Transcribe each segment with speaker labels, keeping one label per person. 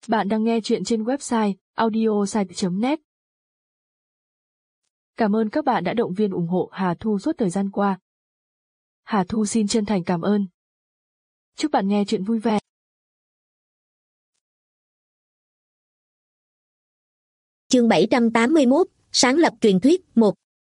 Speaker 1: Bạn đang nghe chuyện trên website audiosite.net. Cảm ơn các bạn đã động viên ủng hộ Hà Thu suốt thời gian qua. Hà Thu xin chân thành cảm ơn. Chúc bạn nghe chuyện vui vẻ.
Speaker 2: Chương 781, sáng lập truyền thuyết 1.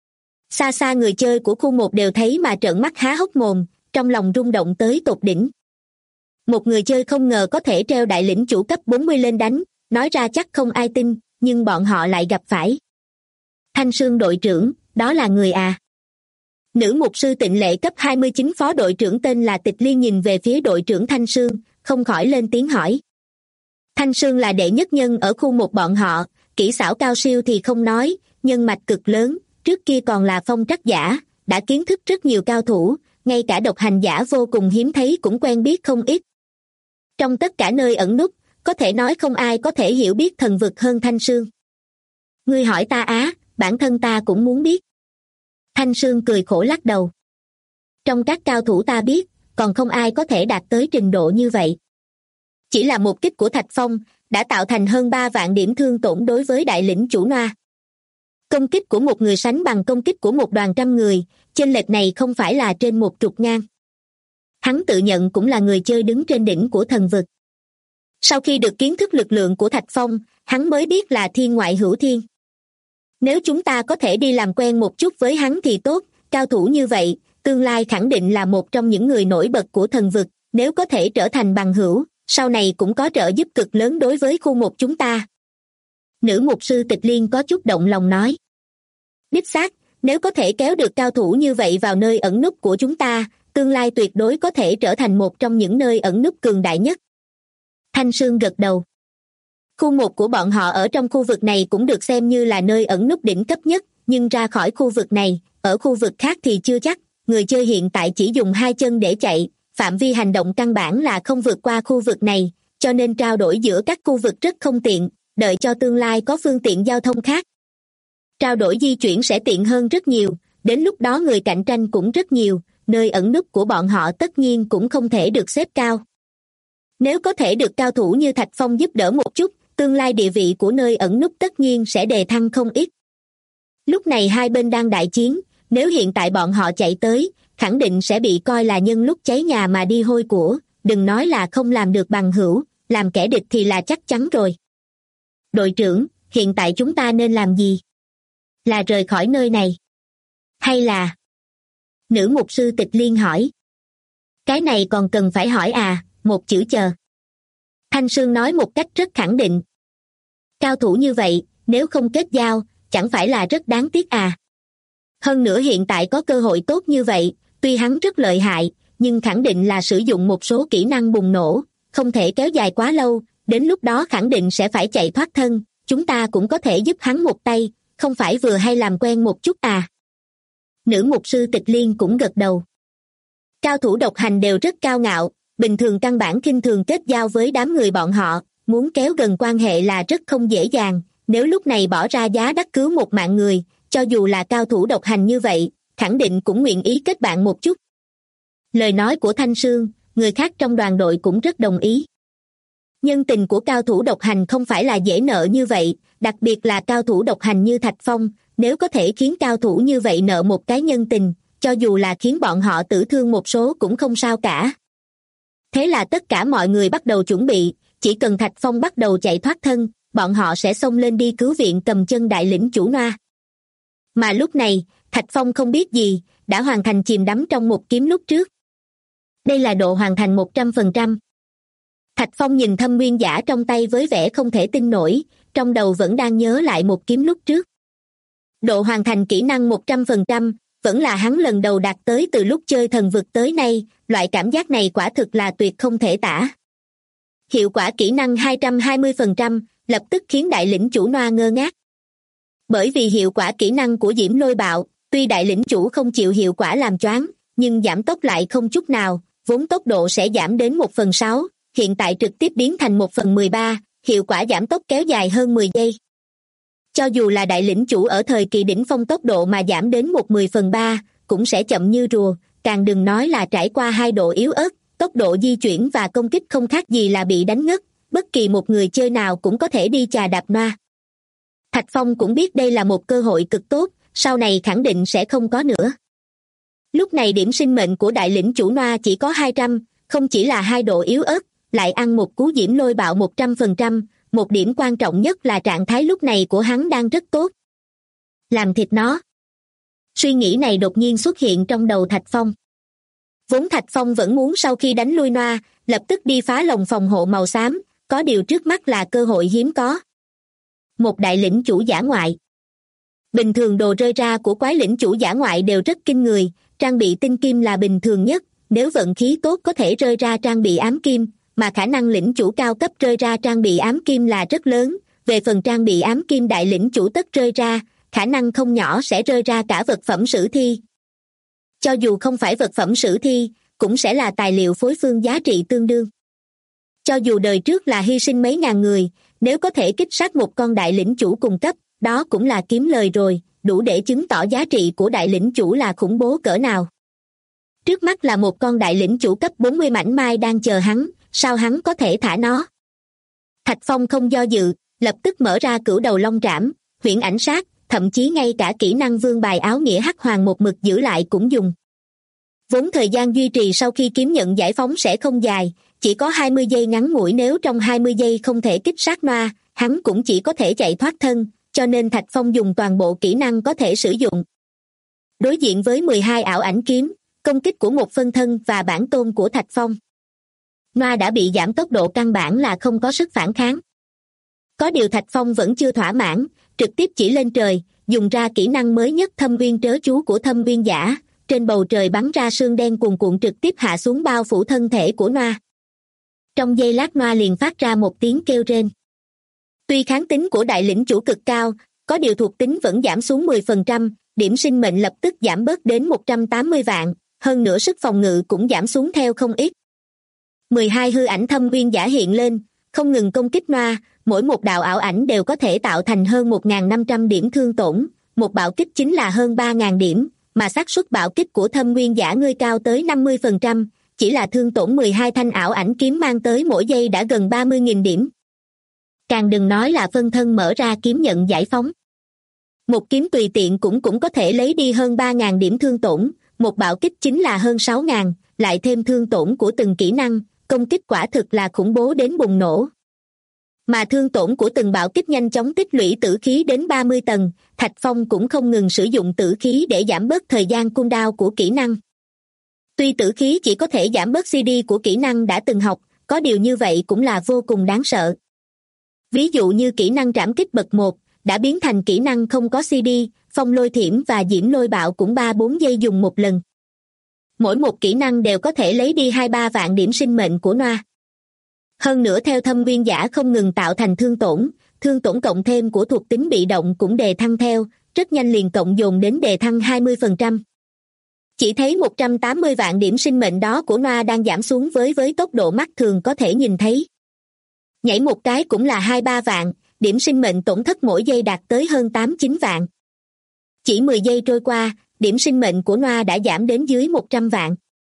Speaker 2: Xa xa người chơi của khu 1 đều thấy mà trợn mắt há hốc mồm, trong lòng rung động tới tột đỉnh. Một người chơi không ngờ có thể treo đại lĩnh chủ cấp 40 lên đánh, nói ra chắc không ai tin, nhưng bọn họ lại gặp phải. Thanh Sương đội trưởng, đó là người à? Nữ mục sư Tịnh Lệ cấp 29 phó đội trưởng tên là Tịch Liên nhìn về phía đội trưởng Thanh Sương, không khỏi lên tiếng hỏi. Thanh Sương là đệ nhất nhân ở khu 1 bọn họ, kỹ xảo cao siêu thì không nói, nhân mạch cực lớn, trước kia còn là phong trắc giả, đã kiến thức rất nhiều cao thủ, ngay cả độc hành giả vô cùng hiếm thấy cũng quen biết không ít. Trong tất cả nơi ẩn núp, có thể nói không ai có thể hiểu biết thần vực hơn Thanh Sương. Ngươi hỏi ta á, bản thân ta cũng muốn biết. Thanh Sương cười khổ lắc đầu. Trong các cao thủ ta biết, còn không ai có thể đạt tới trình độ như vậy. Chỉ là một kích của Thạch Phong, đã tạo thành hơn 3 vạn điểm thương tổn đối với đại lĩnh chủ Noa. Công kích của một người sánh bằng công kích của một đoàn trăm người, chênh lệch này không phải là trên một trục ngang. Hắn tự nhận cũng là người chơi đứng trên đỉnh của thần vực. Sau khi được kiến thức lực lượng của Thạch Phong, hắn mới biết là thiên ngoại hữu thiên. Nếu chúng ta có thể đi làm quen một chút với hắn thì tốt, cao thủ như vậy, tương lai khẳng định là một trong những người nổi bật của thần vực, nếu có thể trở thành bằng hữu, sau này cũng có trợ giúp cực lớn đối với khu 1 chúng ta. Nữ mục sư Tịch Liên có chút động lòng nói. Đích xác, nếu có thể kéo được cao thủ như vậy vào nơi ẩn núp của chúng ta, tương lai tuyệt đối có thể trở thành một trong những nơi ẩn núp cường đại nhất. Thanh Sương gật đầu. Khu 1 của bọn họ ở trong khu vực này cũng được xem như là nơi ẩn núp đỉnh cấp nhất, nhưng ra khỏi khu vực này, ở khu vực khác thì chưa chắc, người chơi hiện tại chỉ dùng 2 chân để chạy, phạm vi hành động căn bản là không vượt qua khu vực này, cho nên trao đổi giữa các khu vực rất không tiện, đợi cho tương lai có phương tiện giao thông khác. Trao đổi di chuyển sẽ tiện hơn rất nhiều, đến lúc đó người cạnh tranh cũng rất nhiều, nơi ẩn núp của bọn họ tất nhiên cũng không thể được xếp cao. Nếu có thể được cao thủ như Thạch Phong giúp đỡ một chút, tương lai địa vị của nơi ẩn núp tất nhiên sẽ đề thăng không ít. Lúc này hai bên đang đại chiến, nếu hiện tại bọn họ chạy tới, khẳng định sẽ bị coi là nhân lúc cháy nhà mà đi hôi của, đừng nói là không làm được bằng hữu, làm kẻ địch thì là chắc chắn rồi. Đội trưởng, hiện tại chúng ta nên làm gì? Là rời khỏi nơi này? Hay là... Nữ mục sư Tịch Liên hỏi. Cái này còn cần phải hỏi à, một chữ chờ. Thanh Sương nói một cách rất khẳng định. Cao thủ như vậy, nếu không kết giao, chẳng phải là rất đáng tiếc à. Hơn nữa hiện tại có cơ hội tốt như vậy, tuy hắn rất lợi hại, nhưng khẳng định là sử dụng một số kỹ năng bùng nổ, không thể kéo dài quá lâu, đến lúc đó khẳng định sẽ phải chạy thoát thân, chúng ta cũng có thể giúp hắn một tay, không phải vừa hay làm quen một chút à. Nữ mục sư Tịch Liên cũng gật đầu. Cao thủ độc hành đều rất cao ngạo, bình thường căn bản khinh thường kết giao với đám người bọn họ, muốn kéo gần quan hệ là rất không dễ dàng, nếu lúc này bỏ ra giá đắt cứu một mạng người, cho dù là cao thủ độc hành như vậy, khẳng định cũng nguyện ý kết bạn một chút. Lời nói của Thanh Sương, người khác trong đoàn đội cũng rất đồng ý. Nhân tình của cao thủ độc hành không phải là dễ nợ như vậy, đặc biệt là cao thủ độc hành như Thạch Phong, nếu có thể khiến cao thủ như vậy nợ một cái nhân tình, cho dù là khiến bọn họ tử thương một số cũng không sao cả. Thế là tất cả mọi người bắt đầu chuẩn bị, chỉ cần Thạch Phong bắt đầu chạy thoát thân, bọn họ sẽ xông lên đi cứu viện cầm chân đại lĩnh chủ Noa. Mà lúc này, Thạch Phong không biết gì, đã hoàn thành chìm đắm trong một kiếm lúc trước. Đây là độ hoàn thành 100%. Thạch Phong nhìn Thâm Nguyên Giả trong tay với vẻ không thể tin nổi, trong đầu vẫn đang nhớ lại một kiếm lúc trước. Độ hoàn thành kỹ năng 100%, vẫn là hắn lần đầu đạt tới từ lúc chơi thần vực tới nay, loại cảm giác này quả thực là tuyệt không thể tả. Hiệu quả kỹ năng 220%, lập tức khiến đại lĩnh chủ Noa ngơ ngác. Bởi vì hiệu quả kỹ năng của Diễm Lôi Bạo, tuy đại lĩnh chủ không chịu hiệu quả làm choáng, nhưng giảm tốc lại không chút nào, vốn tốc độ sẽ giảm đến 1/6, hiện tại trực tiếp biến thành 1/13, hiệu quả giảm tốc kéo dài hơn 10 giây. Cho dù là đại lĩnh chủ ở thời kỳ đỉnh phong tốc độ mà giảm đến 1/10/3, cũng sẽ chậm như rùa, càng đừng nói là trải qua 2 độ yếu ớt, tốc độ di chuyển và công kích không khác gì là bị đánh ngất, bất kỳ một người chơi nào cũng có thể đi chà đạp Noa. Thạch Phong cũng biết đây là một cơ hội cực tốt, sau này khẳng định sẽ không có nữa. Lúc này điểm sinh mệnh của đại lĩnh chủ Noa chỉ có 200, không chỉ là hai độ yếu ớt, lại ăn một cú diễm lôi bạo 100%, một điểm quan trọng nhất là trạng thái lúc này của hắn đang rất tốt. Làm thịt nó. Suy nghĩ này đột nhiên xuất hiện trong đầu Thạch Phong. Vốn Thạch Phong vẫn muốn sau khi đánh lui Noa, lập tức đi phá lồng phòng hộ màu xám, có điều trước mắt là cơ hội hiếm có. Một đại lĩnh chủ dã ngoại. Bình thường đồ rơi ra của quái lĩnh chủ dã ngoại đều rất kinh người, trang bị tinh kim là bình thường nhất, nếu vận khí tốt có thể rơi ra trang bị ám kim, mà khả năng lĩnh chủ cao cấp rơi ra trang bị ám kim là rất lớn, về phần trang bị ám kim đại lĩnh chủ tất rơi ra, khả năng không nhỏ sẽ rơi ra cả vật phẩm sử thi. Cho dù không phải vật phẩm sử thi, cũng sẽ là tài liệu phối phương giá trị tương đương. Cho dù đời trước là hy sinh mấy ngàn người, nếu có thể kích sát một con đại lĩnh chủ cùng cấp, đó cũng là kiếm lời rồi, đủ để chứng tỏ giá trị của đại lĩnh chủ là khủng bố cỡ nào. Trước mắt là một con đại lĩnh chủ cấp 40 mảnh mai đang chờ hắn, sao hắn có thể thả nó? Thạch Phong không do dự, lập tức mở ra cửu đầu long trảm, huyễn ảnh sát, thậm chí ngay cả kỹ năng vương bài áo nghĩa hắc hoàng một mực giữ lại cũng dùng. Vốn thời gian duy trì sau khi kiếm nhận giải phóng sẽ không dài, chỉ có 20 giây ngắn ngủi, nếu trong 20 giây không thể kích sát Noa, hắn cũng chỉ có thể chạy thoát thân, cho nên Thạch Phong dùng toàn bộ kỹ năng có thể sử dụng. Đối diện với 12 ảo ảnh kiếm, công kích của một phân thân và bản tôn của Thạch Phong, Noa đã bị giảm tốc độ, căn bản là không có sức phản kháng. Có điều Thạch Phong vẫn chưa thỏa mãn, trực tiếp chỉ lên trời, dùng ra kỹ năng mới nhất Thâm Uyên Trớ Chú của Thâm Uyên Giả, trên bầu trời bắn ra sương đen cuồn cuộn trực tiếp hạ xuống bao phủ thân thể của Noa. Trong giây lát Noa liền phát ra một tiếng kêu rên. Tuy kháng tính của đại lĩnh chủ cực cao, có điều thuộc tính vẫn giảm xuống 10%, điểm sinh mệnh lập tức giảm bớt đến 180 vạn, hơn nữa sức phòng ngự cũng giảm xuống theo không ít. 12 hư ảnh Thâm Uyên Giả hiện lên, không ngừng công kích Noa, mỗi một đạo ảo ảnh đều có thể tạo thành hơn 1.500 điểm thương tổn, một bạo kích chính là hơn 3.000 điểm, mà xác suất bạo kích của Thâm Uyên Giả ngươi cao tới 50%, chỉ là thương tổn 12 thanh ảo ảnh kiếm mang tới mỗi giây đã gần 30.000 điểm. Càng đừng nói là phân thân mở ra kiếm nhận giải phóng. Một kiếm tùy tiện cũng có thể lấy đi hơn 3.000 điểm thương tổn, một bạo kích chính là hơn 6.000, lại thêm thương tổn của từng kỹ năng, công kích quả thực là khủng bố đến bùng nổ. Mà thương tổn của từng bạo kích nhanh chóng tích lũy tử khí đến 30 tầng, Thạch Phong cũng không ngừng sử dụng tử khí để giảm bớt thời gian cooldown của kỹ năng. Tuy tử khí chỉ có thể giảm bớt CD của kỹ năng đã từng học, có điều như vậy cũng là vô cùng đáng sợ. Ví dụ như kỹ năng trảm kích bậc 1, đã biến thành kỹ năng không có CD, phong lôi thiểm và diễm lôi bạo cũng 3-4 giây dùng một lần. Mỗi một kỹ năng đều có thể lấy đi 2-3 vạn điểm sinh mệnh của Noa. Hơn nữa theo Thâm Uyên Giả không ngừng tạo thành thương tổn cộng thêm của thuộc tính bị động cũng đề thăng theo, rất nhanh liền cộng dồn đến đề thăng 20%. Chỉ thấy 180 vạn điểm sinh mệnh đó của Noa đang giảm xuống với tốc độ mắt thường có thể nhìn thấy. Nhảy một cái cũng là 2-3 vạn, điểm sinh mệnh tổn thất mỗi giây đạt tới hơn 8-9 vạn. Chỉ 10 giây trôi qua, điểm sinh mệnh của Noa đã giảm đến dưới 100 vạn.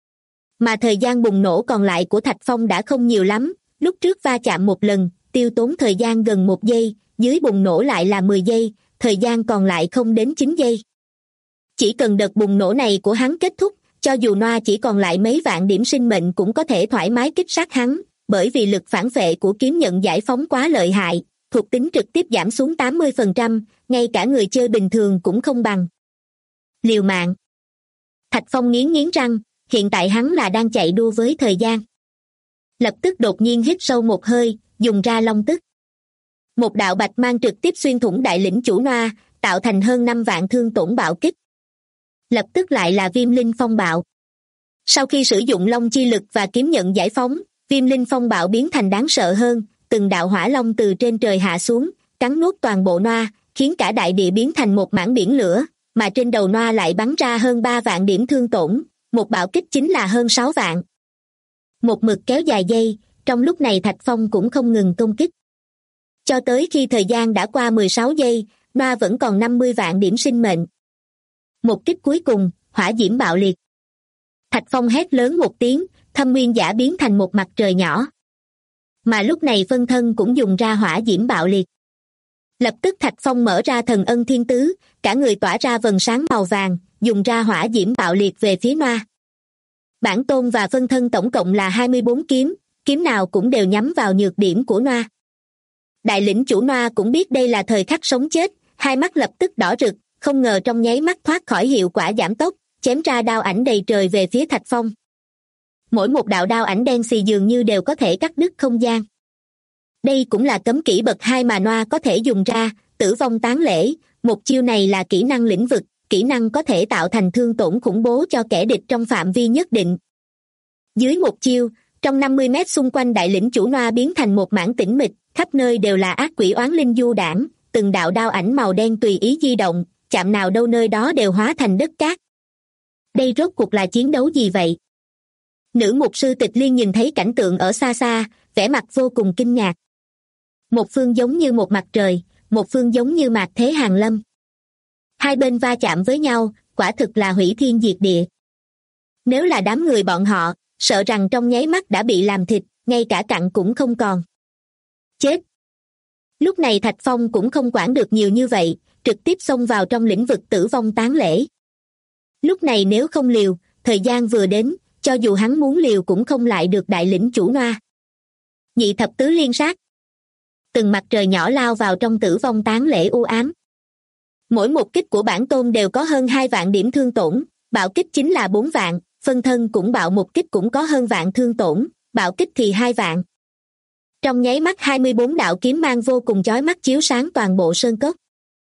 Speaker 2: Mà thời gian bùng nổ còn lại của Thạch Phong đã không nhiều lắm, lúc trước va chạm một lần, tiêu tốn thời gian gần 1 giây, dưới bùng nổ lại là 10 giây, thời gian còn lại không đến 9 giây. Chỉ cần đợt bùng nổ này của hắn kết thúc, cho dù Noa chỉ còn lại mấy vạn điểm sinh mệnh cũng có thể thoải mái kích sát hắn, bởi vì lực phản vệ của kiếm nhận giải phóng quá lợi hại, thuộc tính trực tiếp giảm xuống 80%, ngay cả người chơi bình thường cũng không bằng. Liều mạng. Thạch Phong nghiến răng, hiện tại hắn là đang chạy đua với thời gian. Lập tức đột nhiên hít sâu một hơi, dùng ra long tức. Một đạo bạch mang trực tiếp xuyên thủng đại lĩnh chủ Noa, tạo thành hơn 5 vạn thương tổn bạo kích. Lập tức lại là viêm linh phong bạo. Sau khi sử dụng long chi lực và kiếm nhận giải phóng, viêm linh phong bạo biến thành đáng sợ hơn, từng đạo hỏa long từ trên trời hạ xuống, cắn nuốt toàn bộ Noa, khiến cả đại địa biến thành một mảng biển lửa, mà trên đầu Noa lại bắn ra hơn 3 vạn điểm thương tổn, một bạo kích chính là hơn 6 vạn. Một mực kéo dài giây, trong lúc này Thạch Phong cũng không ngừng công kích. Cho tới khi thời gian đã qua 16 giây, Noa vẫn còn 50 vạn điểm sinh mệnh. Một kích cuối cùng, hỏa diễm bạo liệt. Thạch Phong hét lớn một tiếng, Thâm Uyên Giả biến thành một mặt trời nhỏ. Mà lúc này phân thân cũng dùng ra hỏa diễm bạo liệt. Lập tức Thạch Phong mở ra thần ân thiên tứ, cả người tỏa ra vầng sáng màu vàng, dùng ra hỏa diễm bạo liệt về phía Noa. Bản tôn và phân thân tổng cộng là 24 kiếm, kiếm nào cũng đều nhắm vào nhược điểm của Noa. Đại lĩnh chủ Noa cũng biết đây là thời khắc sống chết, hai mắt lập tức đỏ rực, không ngờ trong nháy mắt thoát khỏi hiệu quả giảm tốc, chém ra đao ảnh đầy trời về phía Thạch Phong. Mỗi một đạo đao ảnh đen xì dường như đều có thể cắt đứt không gian. Đây cũng là cấm kỹ bậc 2 mà Noa có thể dùng ra, tử vong tán lễ, một chiêu này là kỹ năng lĩnh vực, kỹ năng có thể tạo thành thương tổn khủng bố cho kẻ địch trong phạm vi nhất định. Dưới một chiêu, trong 50 mét xung quanh đại lĩnh chủ Noa biến thành một mảng tĩnh mịch, khắp nơi đều là ác quỷ oán linh du đãng, từng đạo đao ảnh màu đen tùy ý di động, chạm nào đâu nơi đó đều hóa thành đất cát. Đây rốt cuộc là chiến đấu gì vậy? Nữ mục sư Tịch Liên nhìn thấy cảnh tượng ở xa xa, vẻ mặt vô cùng kinh ngạc. Một phương giống như một mặt trời, một phương giống như mạc thế hàng lâm. Hai bên va chạm với nhau, quả thực là hủy thiên diệt địa. Nếu là đám người bọn họ, sợ rằng trong nháy mắt đã bị làm thịt, ngay cả cặn cũng không còn. Chết! Lúc này Thạch Phong cũng không quản được nhiều như vậy, trực tiếp xông vào trong lĩnh vực tử vong tán lễ. Lúc này nếu không liều, thời gian vừa đến, cho dù hắn muốn liều cũng không lại được đại lĩnh chủ Noa. Nhị thập tứ liên sát. Từng mặt trời nhỏ lao vào trong tử vong tán lễ u ám. Mỗi một kích của bản tôn đều có hơn 2 vạn điểm thương tổn, bạo kích chính là 4 vạn, phân thân cũng bạo một kích cũng có hơn vạn thương tổn, bạo kích thì 2 vạn. Trong nháy mắt 24 đạo kiếm mang vô cùng chói mắt chiếu sáng toàn bộ sơn cốc.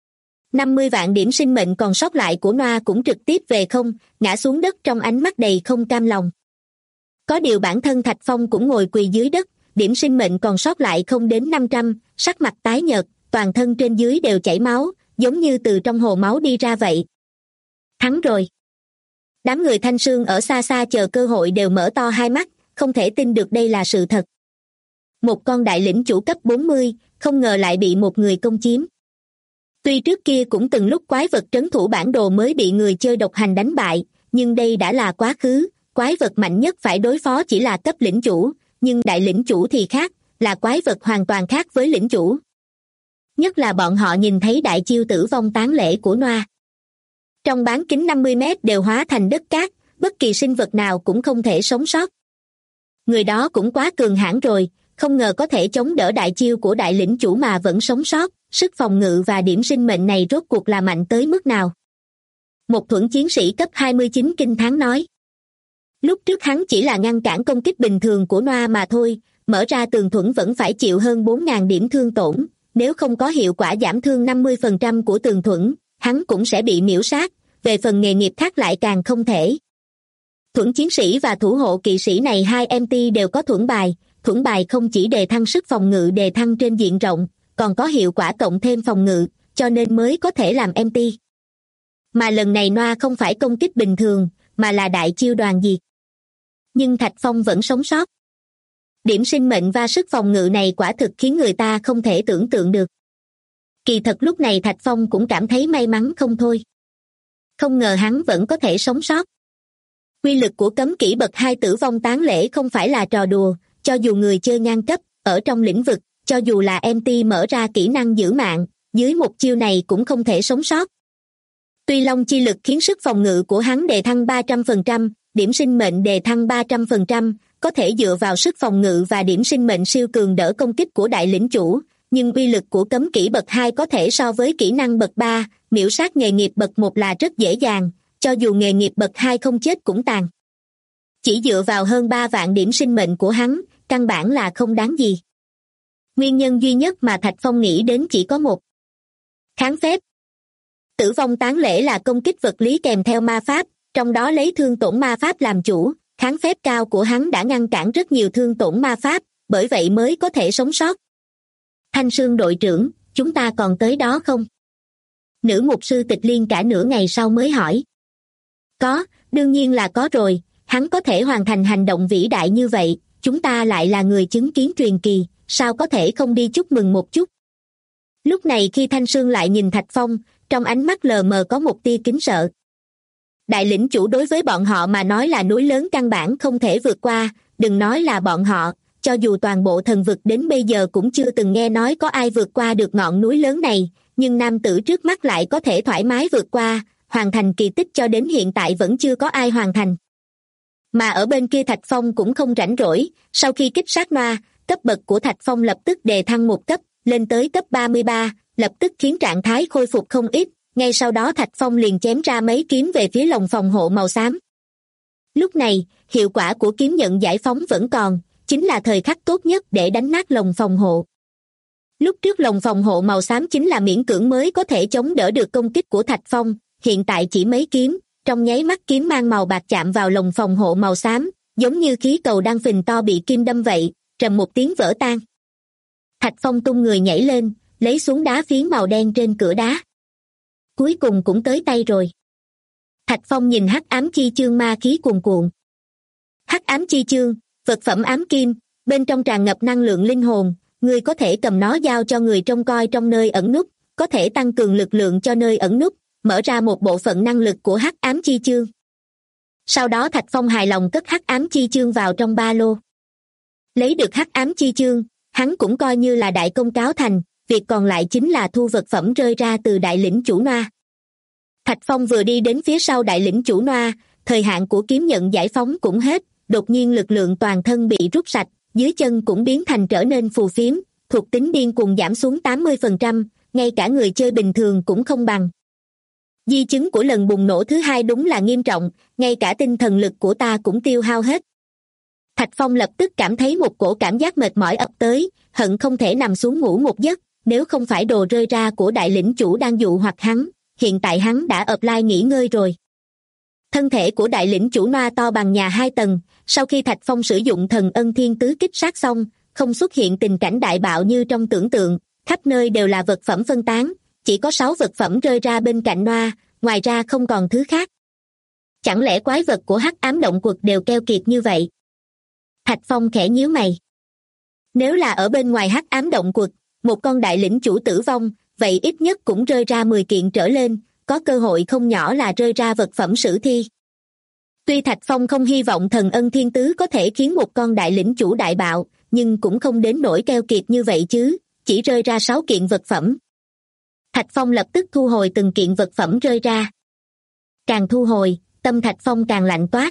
Speaker 2: 50 vạn điểm sinh mệnh còn sót lại của Noa cũng trực tiếp về không, ngã xuống đất trong ánh mắt đầy không cam lòng. Có điều bản thân Thạch Phong cũng ngồi quỳ dưới đất, điểm sinh mệnh còn sót lại không đến 500, sắc mặt tái nhợt, toàn thân trên dưới đều chảy máu, giống như từ trong hồ máu đi ra vậy. Thắng rồi. Đám người Thanh Sương ở xa xa chờ cơ hội đều mở to hai mắt, không thể tin được đây là sự thật. Một con đại lĩnh chủ cấp 40, không ngờ lại bị một người công chiếm. Tuy trước kia cũng từng lúc quái vật trấn thủ bản đồ mới bị người chơi độc hành đánh bại, nhưng đây đã là quá khứ, quái vật mạnh nhất phải đối phó chỉ là cấp lĩnh chủ, nhưng đại lĩnh chủ thì khác, là quái vật hoàn toàn khác với lĩnh chủ. Nhất là bọn họ nhìn thấy đại chiêu tử vong tán lễ của Noa. Trong bán kính 50 mét đều hóa thành đất cát, bất kỳ sinh vật nào cũng không thể sống sót. Người đó cũng quá cường hãn rồi, không ngờ có thể chống đỡ đại chiêu của đại lĩnh chủ mà vẫn sống sót, sức phòng ngự và điểm sinh mệnh này rốt cuộc là mạnh tới mức nào. Một thuẫn chiến sĩ cấp 29 kinh thán nói. Lúc trước hắn chỉ là ngăn cản công kích bình thường của Noa mà thôi, mở ra tường thuẫn vẫn phải chịu hơn 4.000 điểm thương tổn, nếu không có hiệu quả giảm thương 50% của tường thuẫn, hắn cũng sẽ bị miễu sát, về phần nghề nghiệp khác lại càng không thể. Thuẫn chiến sĩ và thủ hộ kỵ sĩ này hai MT đều có thuẫn bài không chỉ đề thăng sức phòng ngự đề thăng trên diện rộng, còn có hiệu quả cộng thêm phòng ngự, cho nên mới có thể làm MT. Mà lần này Noa không phải công kích bình thường, mà là đại chiêu đoàn diệt. Nhưng Thạch Phong vẫn sống sót. Điểm sinh mệnh và sức phòng ngự này quả thực khiến người ta không thể tưởng tượng được. Kỳ thật lúc này Thạch Phong cũng cảm thấy may mắn không thôi. Không ngờ hắn vẫn có thể sống sót. Quy lực của cấm kỹ bậc 2 tử vong tán lễ không phải là trò đùa, cho dù người chơi ngang cấp, ở trong lĩnh vực, cho dù là MT mở ra kỹ năng giữ mạng, dưới một chiêu này cũng không thể sống sót. Tuy Long chi lực khiến sức phòng ngự của hắn đề thăng 300%, điểm sinh mệnh đề thăng 300%, có thể dựa vào sức phòng ngự và điểm sinh mệnh siêu cường đỡ công kích của đại lĩnh chủ, nhưng uy lực của cấm kỹ bậc 2 có thể so với kỹ năng bậc 3, miễu sát nghề nghiệp bậc 1 là rất dễ dàng, cho dù nghề nghiệp bậc 2 không chết cũng tàn. Chỉ dựa vào hơn 3 vạn điểm sinh mệnh của hắn, căn bản là không đáng gì. Nguyên nhân duy nhất mà Thạch Phong nghĩ đến chỉ có một. Kháng phép. Tử vong tán lễ là công kích vật lý kèm theo ma pháp, trong đó lấy thương tổn ma pháp làm chủ, kháng phép cao của hắn đã ngăn cản rất nhiều thương tổn ma pháp, bởi vậy mới có thể sống sót. Thanh Sương đội trưởng, chúng ta còn tới đó không? Nữ mục sư Tịch Liên cả nửa ngày sau mới hỏi. Có, đương nhiên là có rồi, hắn có thể hoàn thành hành động vĩ đại như vậy, chúng ta lại là người chứng kiến truyền kỳ, sao có thể không đi chúc mừng một chút? Lúc này khi Thanh Sương lại nhìn Thạch Phong, trong ánh mắt lờ mờ có một tia kính sợ. Đại lĩnh chủ đối với bọn họ mà nói là núi lớn căn bản không thể vượt qua, đừng nói là bọn họ, cho dù toàn bộ thần vực đến bây giờ cũng chưa từng nghe nói có ai vượt qua được ngọn núi lớn này, nhưng nam tử trước mắt lại có thể thoải mái vượt qua, hoàn thành kỳ tích cho đến hiện tại vẫn chưa có ai hoàn thành. Mà ở bên kia Thạch Phong cũng không rảnh rỗi, sau khi kích sát ma, cấp bậc của Thạch Phong lập tức đề thăng một cấp, lên tới cấp 33, lập tức khiến trạng thái khôi phục không ít, ngay sau đó Thạch Phong liền chém ra mấy kiếm về phía lồng phòng hộ màu xám. Lúc này, hiệu quả của kiếm nhận giải phóng vẫn còn, chính là thời khắc tốt nhất để đánh nát lồng phòng hộ. Lúc trước lồng phòng hộ màu xám chính là miễn cưỡng mới có thể chống đỡ được công kích của Thạch Phong, hiện tại chỉ mấy kiếm, trong nháy mắt kiếm mang màu bạc chạm vào lồng phòng hộ màu xám, giống như khí cầu đang phình to bị kim đâm vậy, trầm một tiếng vỡ tan. Thạch Phong tung người nhảy lên, lấy xuống đá phiến màu đen trên cửa đá. Cuối cùng cũng tới tay rồi. Thạch Phong nhìn hắc ám chi chương ma khí cuồn cuộn. Hắc ám chi chương, vật phẩm ám kim, bên trong tràn ngập năng lượng linh hồn, người có thể cầm nó giao cho người trông coi trong nơi ẩn núp, có thể tăng cường lực lượng cho nơi ẩn núp, mở ra một bộ phận năng lực của hắc ám chi chương. Sau đó Thạch Phong hài lòng cất hắc ám chi chương vào trong ba lô. Lấy được hắc ám chi chương, hắn cũng coi như là đại công cáo thành, việc còn lại chính là thu vật phẩm rơi ra từ đại lĩnh chủ Noa. Thạch Phong vừa đi đến phía sau đại lĩnh chủ Noa, thời hạn của kiếm nhận giải phóng cũng hết, đột nhiên lực lượng toàn thân bị rút sạch, dưới chân cũng biến thành trở nên phù phiếm, thuộc tính điên cuồng giảm xuống 80%, ngay cả người chơi bình thường cũng không bằng. Di chứng của lần bùng nổ thứ hai đúng là nghiêm trọng, ngay cả tinh thần lực của ta cũng tiêu hao hết. Thạch Phong lập tức cảm thấy một cổ cảm giác mệt mỏi ập tới, hận không thể nằm xuống ngủ một giấc, nếu không phải đồ rơi ra của đại lĩnh chủ đang dụ hoặc hắn, hiện tại hắn đã offline nghỉ ngơi rồi. Thân thể của đại lĩnh chủ Noa to bằng nhà 2 tầng, sau khi Thạch Phong sử dụng thần ân thiên tứ kích sát xong, không xuất hiện tình cảnh đại bạo như trong tưởng tượng, khắp nơi đều là vật phẩm phân tán, chỉ có 6 vật phẩm rơi ra bên cạnh Noa, ngoài ra không còn thứ khác. Chẳng lẽ quái vật của hắc ám động quật đều keo kiệt như vậy? Thạch Phong khẽ nhíu mày. Nếu là ở bên ngoài hắc ám động quật, một con đại lĩnh chủ tử vong, vậy ít nhất cũng rơi ra 10 kiện trở lên, có cơ hội không nhỏ là rơi ra vật phẩm sử thi. Tuy Thạch Phong không hy vọng thần ân thiên tứ có thể khiến một con đại lĩnh chủ đại bạo, nhưng cũng không đến nỗi keo kiệt như vậy chứ, chỉ rơi ra 6 kiện vật phẩm. Thạch Phong lập tức thu hồi từng kiện vật phẩm rơi ra. Càng thu hồi, tâm Thạch Phong càng lạnh toát.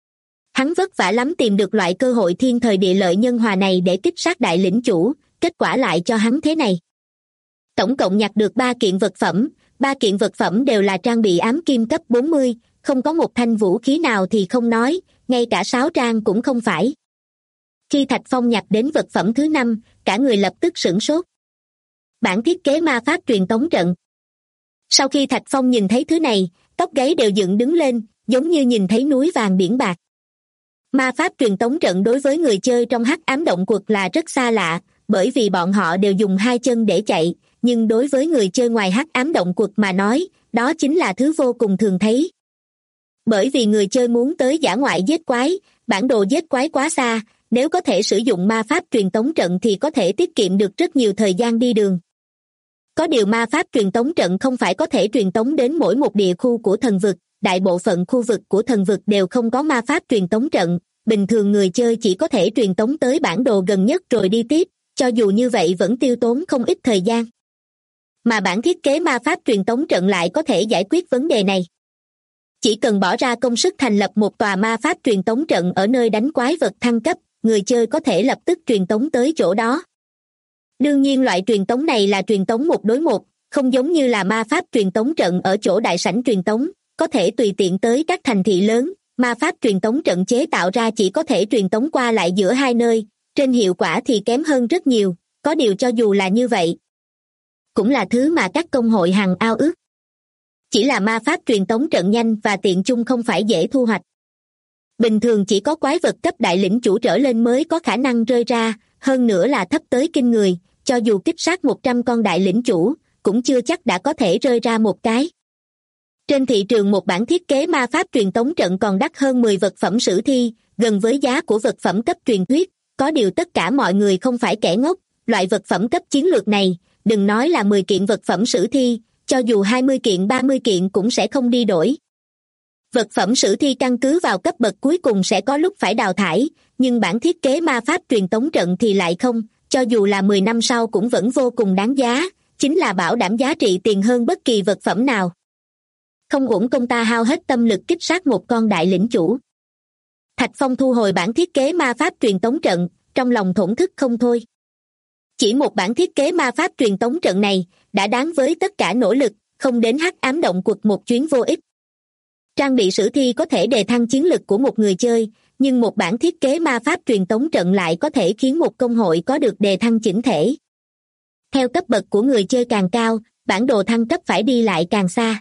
Speaker 2: Hắn vất vả lắm tìm được loại cơ hội thiên thời địa lợi nhân hòa này để kích sát đại lĩnh chủ, kết quả lại cho hắn thế này. Tổng cộng nhặt được 3 kiện vật phẩm, 3 kiện vật phẩm đều là trang bị ám kim cấp 40, không có một thanh vũ khí nào thì không nói, ngay cả sáo trang cũng không phải. Khi Thạch Phong nhặt đến vật phẩm thứ 5, cả người lập tức sửng sốt. Bản thiết kế ma pháp truyền tống trận. Sau khi Thạch Phong nhìn thấy thứ này, tóc gáy đều dựng đứng lên, giống như nhìn thấy núi vàng biển bạc. Ma pháp truyền tống trận đối với người chơi trong hắc ám động quật là rất xa lạ, bởi vì bọn họ đều dùng 2 chân để chạy, nhưng đối với người chơi ngoài hắc ám động quật mà nói, đó chính là thứ vô cùng thường thấy. Bởi vì người chơi muốn tới dã ngoại giết quái, bản đồ giết quái quá xa, nếu có thể sử dụng ma pháp truyền tống trận thì có thể tiết kiệm được rất nhiều thời gian đi đường. Có điều ma pháp truyền tống trận không phải có thể truyền tống đến mỗi một địa khu của thần vực, đại bộ phận khu vực của thần vực đều không có ma pháp truyền tống trận, bình thường người chơi chỉ có thể truyền tống tới bản đồ gần nhất rồi đi tiếp, cho dù như vậy vẫn tiêu tốn không ít thời gian. Mà bản thiết kế ma pháp truyền tống trận lại có thể giải quyết vấn đề này. Chỉ cần bỏ ra công sức thành lập một tòa ma pháp truyền tống trận ở nơi đánh quái vật thăng cấp, người chơi có thể lập tức truyền tống tới chỗ đó. Đương nhiên loại truyền tống này là truyền tống 1 đối 1, không giống như là ma pháp truyền tống trận ở chỗ đại sảnh truyền tống, có thể tùy tiện tới các thành thị lớn, ma pháp truyền tống trận chế tạo ra chỉ có thể truyền tống qua lại giữa 2 nơi, trên hiệu quả thì kém hơn rất nhiều, có điều cho dù là như vậy, cũng là thứ mà các công hội hằng ao ước. Chỉ là ma pháp truyền tống trận nhanh và tiện chung không phải dễ thu hoạch. Bình thường chỉ có quái vật cấp đại lĩnh chủ trở lên mới có khả năng rơi ra, hơn nữa là thấp tới kinh người, cho dù kích sát 100 con đại lĩnh chủ, cũng chưa chắc đã có thể rơi ra một cái. Trên thị trường một bản thiết kế ma pháp truyền tống trận còn đắt hơn 10 vật phẩm sử thi, gần với giá của vật phẩm cấp truyền thuyết, có điều tất cả mọi người không phải kẻ ngốc, loại vật phẩm cấp chiến lược này, đừng nói là 10 kiện vật phẩm sử thi, cho dù 20 kiện 30 kiện cũng sẽ không đi đổi. Vật phẩm sử thi căn cứ vào cấp bậc cuối cùng sẽ có lúc phải đào thải, nhưng bản thiết kế ma pháp truyền tống trận thì lại không, cho dù là 10 năm sau cũng vẫn vô cùng đáng giá, chính là bảo đảm giá trị tiền hơn bất kỳ vật phẩm nào. Không uổng công ta hao hết tâm lực kích sát một con đại lĩnh chủ. Thạch Phong thu hồi bản thiết kế ma pháp truyền tống trận, trong lòng thổn thức không thôi. Chỉ một bản thiết kế ma pháp truyền tống trận này đã đáng với tất cả nỗ lực, không đến hắc ám động quật một chuyến vô ích. Trang bị sử thi có thể đề thăng chiến lực của một người chơi, nhưng một bản thiết kế ma pháp truyền tống trận lại có thể khiến một công hội có được đề thăng chỉnh thể. Theo cấp bậc của người chơi càng cao, bản đồ thăng cấp phải đi lại càng xa.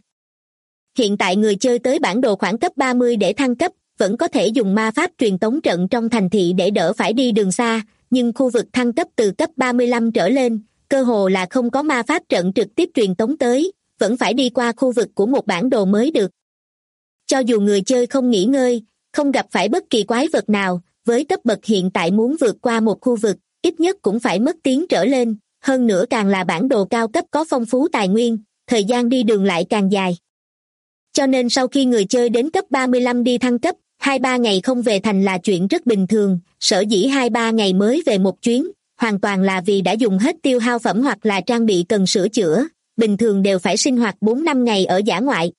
Speaker 2: Hiện tại người chơi tới bản đồ khoảng cấp 30 để thăng cấp, vẫn có thể dùng ma pháp truyền tống trận trong thành thị để đỡ phải đi đường xa, nhưng khu vực thăng cấp từ cấp 35 trở lên, cơ hồ là không có ma pháp trận trực tiếp truyền tống tới, vẫn phải đi qua khu vực của một bản đồ mới được. Cho dù người chơi không nghỉ ngơi, không gặp phải bất kỳ quái vật nào, với cấp bậc hiện tại muốn vượt qua một khu vực, ít nhất cũng phải mất tiếng trở lên, hơn nữa càng là bản đồ cao cấp có phong phú tài nguyên, thời gian đi đường lại càng dài. Cho nên sau khi người chơi đến cấp 35 đi thăng cấp, 2-3 ngày không về thành là chuyện rất bình thường, sở dĩ 2-3 ngày mới về một chuyến, hoàn toàn là vì đã dùng hết tiêu hao phẩm hoặc là trang bị cần sửa chữa, bình thường đều phải sinh hoạt 4-5 ngày ở dã ngoại.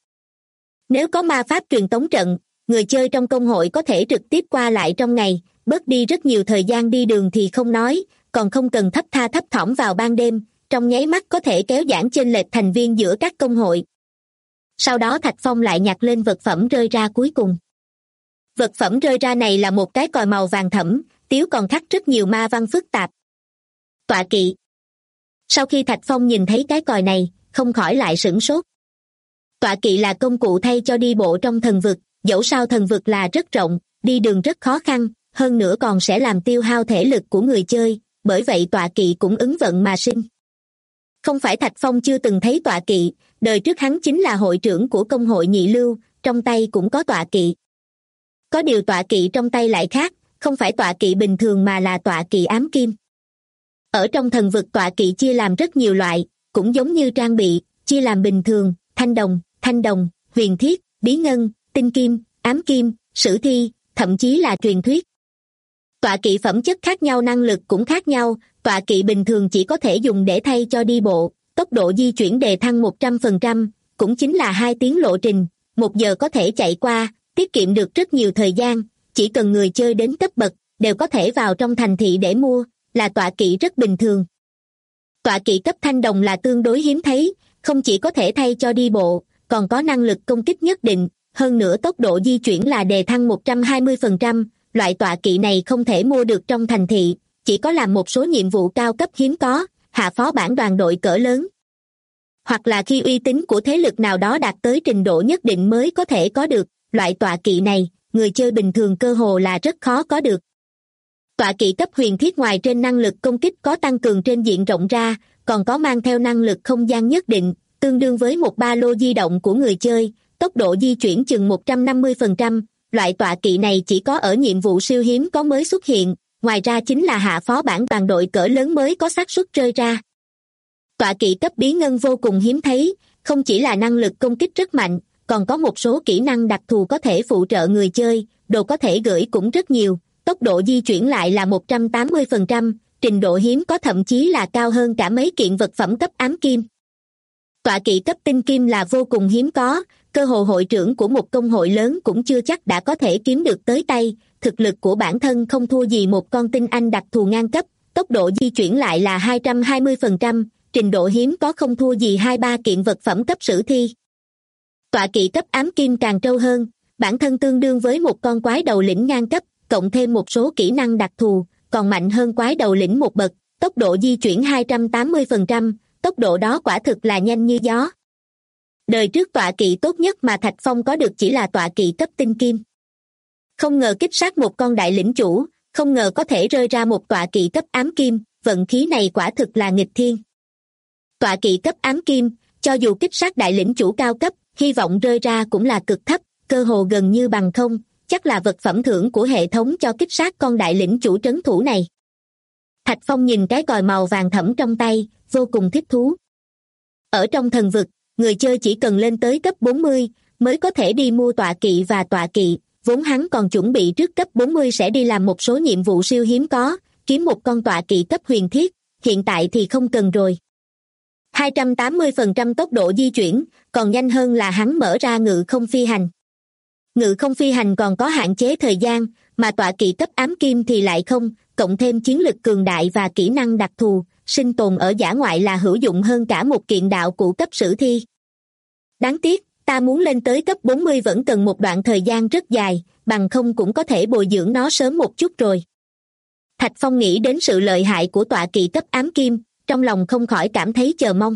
Speaker 2: Nếu có ma pháp truyền tống trận, người chơi trong công hội có thể trực tiếp qua lại trong ngày, bớt đi rất nhiều thời gian đi đường thì không nói, còn không cần thấp tha thấp thỏm vào ban đêm, trong nháy mắt có thể kéo giãn chênh lệch thành viên giữa các công hội. Sau đó Thạch Phong lại nhặt lên vật phẩm rơi ra cuối cùng. Vật phẩm rơi ra này là một cái còi màu vàng thẫm, tiếu còn khắc rất nhiều ma văn phức tạp. Tọa kỵ. Sau khi Thạch Phong nhìn thấy cái còi này, không khỏi lại sửng sốt. Tọa kỵ là công cụ thay cho đi bộ trong thần vực, dẫu sao thần vực là rất rộng, đi đường rất khó khăn, hơn nữa còn sẽ làm tiêu hao thể lực của người chơi, bởi vậy tọa kỵ cũng ứng vận mà sinh. Không phải Thạch Phong chưa từng thấy tọa kỵ, đời trước hắn chính là hội trưởng của công hội nhị lưu, trong tay cũng có tọa kỵ. Có điều tọa kỵ trong tay lại khác, không phải tọa kỵ bình thường mà là tọa kỵ ám kim. Ở trong thần vực tọa kỵ chia làm rất nhiều loại, cũng giống như trang bị, chia làm bình thường, thanh đồng, huyền thiết, bí ngân, tinh kim, ám kim, sử thi, thậm chí là truyền thuyết. Tọa kỵ phẩm chất khác nhau năng lực cũng khác nhau, tọa kỵ bình thường chỉ có thể dùng để thay cho đi bộ, tốc độ di chuyển đề thăng 100%, cũng chính là 2 tiếng lộ trình, 1 giờ có thể chạy qua, tiết kiệm được rất nhiều thời gian, chỉ cần người chơi đến cấp bậc, đều có thể vào trong thành thị để mua, là tọa kỵ rất bình thường. Tọa kỵ cấp thanh đồng là tương đối hiếm thấy, không chỉ có thể thay cho đi bộ, còn có năng lực công kích nhất định, hơn nữa tốc độ di chuyển là đề thăng 120%, loại tọa kỵ này không thể mua được trong thành thị, chỉ có làm một số nhiệm vụ cao cấp hiếm có, hạ phó bản đoàn đội cỡ lớn. Hoặc là khi uy tín của thế lực nào đó đạt tới trình độ nhất định mới có thể có được, loại tọa kỵ này, người chơi bình thường cơ hồ là rất khó có được. Tọa kỵ cấp huyền thiết ngoài trên năng lực công kích có tăng cường trên diện rộng ra, còn có mang theo năng lực không gian nhất định, tương đương với một ba lô di động của người chơi, tốc độ di chuyển chừng 150%, loại tọa kỵ này chỉ có ở nhiệm vụ siêu hiếm có mới xuất hiện, ngoài ra chính là hạ phó bản đoàn đội cỡ lớn mới có xác suất rơi ra. Tọa kỵ cấp bí ngân vô cùng hiếm thấy, không chỉ là năng lực công kích rất mạnh, còn có một số kỹ năng đặc thù có thể phụ trợ người chơi, đồ có thể gửi cũng rất nhiều, tốc độ di chuyển lại là 180%, trình độ hiếm có thậm chí là cao hơn cả mấy kiện vật phẩm cấp ám kim. Tọa kỵ cấp tinh kim là vô cùng hiếm có, cơ hồ hội trưởng của một công hội lớn cũng chưa chắc đã có thể kiếm được tới tay, thực lực của bản thân không thua gì một con tinh anh đặc thù ngang cấp, tốc độ di chuyển lại là 220%, trình độ hiếm có không thua gì 2-3 kiện vật phẩm cấp sử thi. Tọa kỵ cấp ám kim càng trâu hơn, bản thân tương đương với một con quái đầu lĩnh ngang cấp, cộng thêm một số kỹ năng đặc thù, còn mạnh hơn quái đầu lĩnh một bậc, tốc độ di chuyển 280%, tốc độ đó quả thực là nhanh như gió. Đời trước tọa kỵ tốt nhất mà Thạch Phong có được chỉ là tọa kỵ cấp tinh kim. Không ngờ kích sát một con đại lĩnh chủ, không ngờ có thể rơi ra một tọa kỵ cấp ám kim, vận khí này quả thực là nghịch thiên. Tọa kỵ cấp ám kim, cho dù kích sát đại lĩnh chủ cao cấp, hy vọng rơi ra cũng là cực thấp, cơ hồ gần như bằng không, chắc là vật phẩm thưởng của hệ thống cho kích sát con đại lĩnh chủ trấn thủ này. Thạch Phong nhìn cái còi màu vàng thẫm trong tay, vô cùng thích thú. Ở trong thần vực, người chơi chỉ cần lên tới cấp 40, mới có thể đi mua tọa kỵ và tọa kỵ, vốn hắn còn chuẩn bị trước cấp 40 sẽ đi làm một số nhiệm vụ siêu hiếm có, kiếm một con tọa kỵ cấp huyền thiết, hiện tại thì không cần rồi. 280% tốc độ di chuyển, còn nhanh hơn là hắn mở ra ngự không phi hành. Ngự không phi hành còn có hạn chế thời gian, mà tọa kỵ cấp ám kim thì lại không, cộng thêm chiến lực cường đại và kỹ năng đặc thù, sinh tồn ở dã ngoại là hữu dụng hơn cả một kiện đạo cụ cấp sử thi. Đáng tiếc, ta muốn lên tới cấp 40 vẫn cần một đoạn thời gian rất dài, bằng không cũng có thể bồi dưỡng nó sớm một chút rồi. Thạch Phong nghĩ đến sự lợi hại của tọa kỵ cấp ám kim, trong lòng không khỏi cảm thấy chờ mong.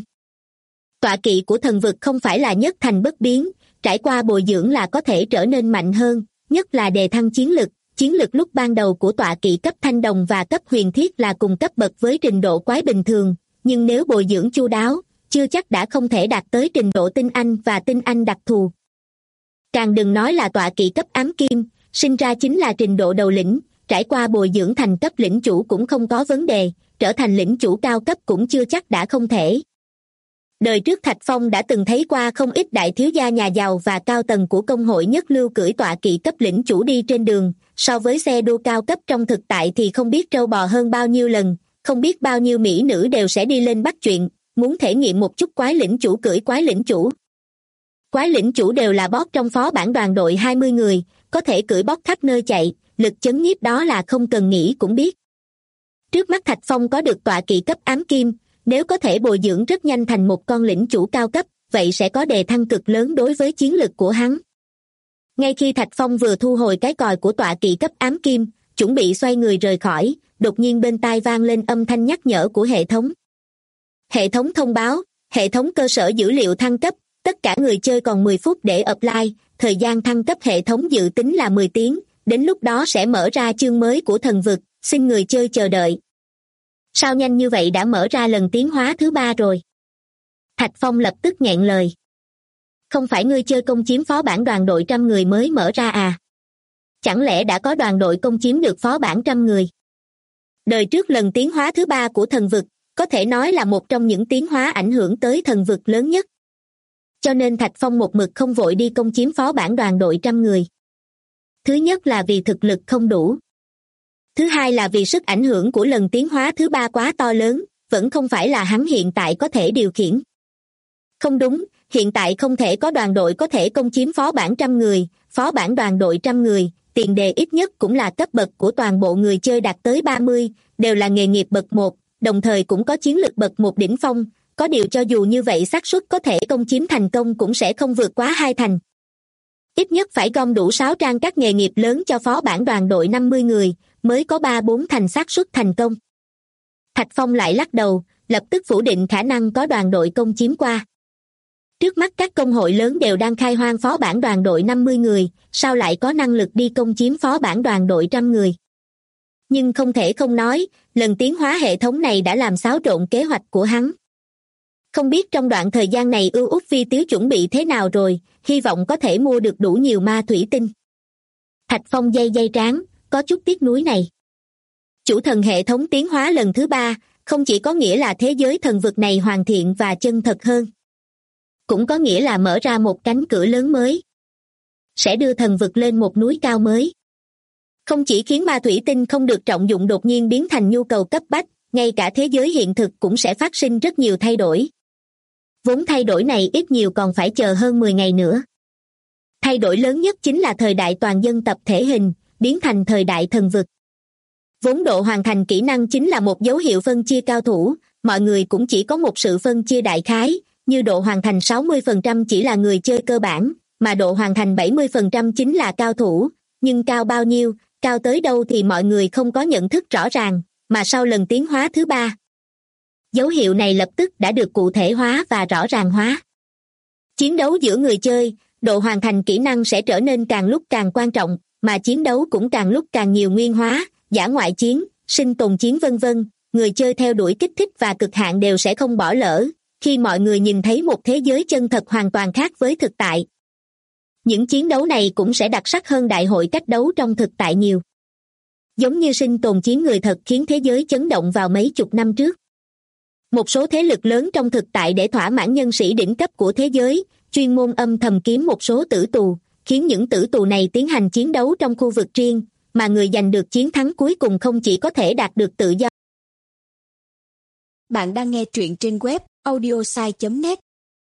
Speaker 2: Tọa kỵ của thần vực không phải là nhất thành bất biến, trải qua bồi dưỡng là có thể trở nên mạnh hơn, nhất là đề thăng chiến lực lúc ban đầu của tọa kỵ cấp thanh đồng và cấp huyền thiết là cùng cấp bậc với trình độ quái bình thường, nhưng nếu bồi dưỡng chu đáo, chưa chắc đã không thể đạt tới trình độ tinh anh và tinh anh đặc thù. Càng đừng nói là tọa kỵ cấp ám kim, sinh ra chính là trình độ đầu lĩnh, trải qua bồi dưỡng thành cấp lĩnh chủ cũng không có vấn đề, trở thành lĩnh chủ cao cấp cũng chưa chắc đã không thể. Đời trước Thạch Phong đã từng thấy qua không ít đại thiếu gia nhà giàu và cao tầng của công hội nhất lưu cưỡi tọa kỵ cấp lĩnh chủ đi trên đường, so với xe đua cao cấp trong thực tại thì không biết trâu bò hơn bao nhiêu lần, không biết bao nhiêu mỹ nữ đều sẽ đi lên bắt chuyện, muốn thể nghiệm một chút quái lĩnh chủ cưỡi quái lĩnh chủ. Quái lĩnh chủ đều là boss trong phó bản đoàn đội 20 người, có thể cưỡi boss khắp nơi chạy, lực chấn nhiếp đó là không cần nghĩ cũng biết. Trước mắt Thạch Phong có được tọa kỵ cấp ám kim, nếu có thể bồi dưỡng rất nhanh thành một con lĩnh chủ cao cấp, vậy sẽ có đề thăng cực lớn đối với chiến lực của hắn. Ngay khi Thạch Phong vừa thu hồi cái còi của tọa kỵ cấp ám kim, chuẩn bị xoay người rời khỏi, đột nhiên bên tai vang lên âm thanh nhắc nhở của hệ thống. Hệ thống thông báo, hệ thống cơ sở dữ liệu thăng cấp, tất cả người chơi còn 10 phút để apply, thời gian thăng cấp hệ thống dự tính là 10 tiếng, đến lúc đó sẽ mở ra chương mới của thần vực, xin người chơi chờ đợi. Sao nhanh như vậy đã mở ra lần tiến hóa thứ 3 rồi? Thạch Phong lập tức nghẹn lời. Không phải ngươi chơi công chiếm phó bản đoàn đội 100 người mới mở ra à? Chẳng lẽ đã có đoàn đội công chiếm được phó bản 100 người? Đời trước lần tiến hóa thứ 3 của thần vực, có thể nói là một trong những tiến hóa ảnh hưởng tới thần vực lớn nhất. Cho nên Thạch Phong một mực không vội đi công chiếm phó bản đoàn đội 100 người. Thứ nhất là vì thực lực không đủ. Thứ hai là vì sức ảnh hưởng của lần tiến hóa thứ 3 quá to lớn, vẫn không phải là hắn hiện tại có thể điều khiển. Không đúng, hiện tại không thể có đoàn đội có thể công chiếm phó bản 100 người, phó bản đoàn đội 100 người, tiền đề ít nhất cũng là cấp bậc của toàn bộ người chơi đạt tới 30, đều là nghề nghiệp bậc 1, đồng thời cũng có chiến lực bậc 1 đỉnh phong, có điều cho dù như vậy xác suất có thể công chiếm thành công cũng sẽ không vượt quá 2 thành. Ít nhất phải gom đủ 6 trang các nghề nghiệp lớn cho phó bản đoàn đội 50 người, mới có 3-4 thành xác suất thành công. Thạch Phong lại lắc đầu, lập tức phủ định khả năng có đoàn đội công chiếm qua. Trước mắt các công hội lớn đều đang khai hoang phó bản đoàn đội 50 người, sao lại có năng lực đi công chiếm phó bản đoàn đội 100 người? Nhưng không thể không nói, lần tiến hóa hệ thống này đã làm xáo trộn kế hoạch của hắn. Không biết trong đoạn thời gian này ưu út vi tiếu chuẩn bị thế nào rồi, hy vọng có thể mua được đủ nhiều ma thủy tinh. Thạch Phong day trán, có chút tiếc nuối này. Chủ thần hệ thống tiến hóa lần thứ 3, không chỉ có nghĩa là thế giới thần vực này hoàn thiện và chân thật hơn, cũng có nghĩa là mở ra một cánh cửa lớn mới, sẽ đưa thần vực lên một núi cao mới. Không chỉ khiến ma thủy tinh không được trọng dụng đột nhiên biến thành nhu cầu cấp bách, ngay cả thế giới hiện thực cũng sẽ phát sinh rất nhiều thay đổi. Vốn thay đổi này ít nhiều còn phải chờ hơn 10 ngày nữa. Thay đổi lớn nhất chính là thời đại toàn dân tập thể hình, biến thành thời đại thần vực. Vốn độ hoàn thành kỹ năng chính là một dấu hiệu phân chia cao thủ, mọi người cũng chỉ có một sự phân chia đại khái, như độ hoàn thành 60% chỉ là người chơi cơ bản, mà độ hoàn thành 70% chính là cao thủ, nhưng cao bao nhiêu, cao tới đâu thì mọi người không có nhận thức rõ ràng, mà sau lần tiến hóa thứ 3, dấu hiệu này lập tức đã được cụ thể hóa và rõ ràng hóa. Chiến đấu giữa người chơi, độ hoàn thành kỹ năng sẽ trở nên càng lúc càng quan trọng, mà chiến đấu cũng càng lúc càng nhiều nguyên hóa, dã ngoại chiến, sinh tồn chiến vân vân, người chơi theo đuổi kích thích và cực hạn đều sẽ không bỏ lỡ, khi mọi người nhìn thấy một thế giới chân thật hoàn toàn khác với thực tại. Những chiến đấu này cũng sẽ đặc sắc hơn đại hội cách đấu trong thực tại nhiều. Giống như sinh tồn chiến người thật khiến thế giới chấn động vào mấy chục năm trước. Một số thế lực lớn trong thực tại để thỏa mãn nhân sĩ đỉnh cấp của thế giới, chuyên môn âm thầm kiếm một số tử tù, khiến những tử tù này tiến hành chiến đấu trong khu vực riêng, mà người giành được chiến thắng cuối cùng không chỉ có thể đạt được tự do.
Speaker 3: Bạn đang nghe truyện trên web audiosai.net.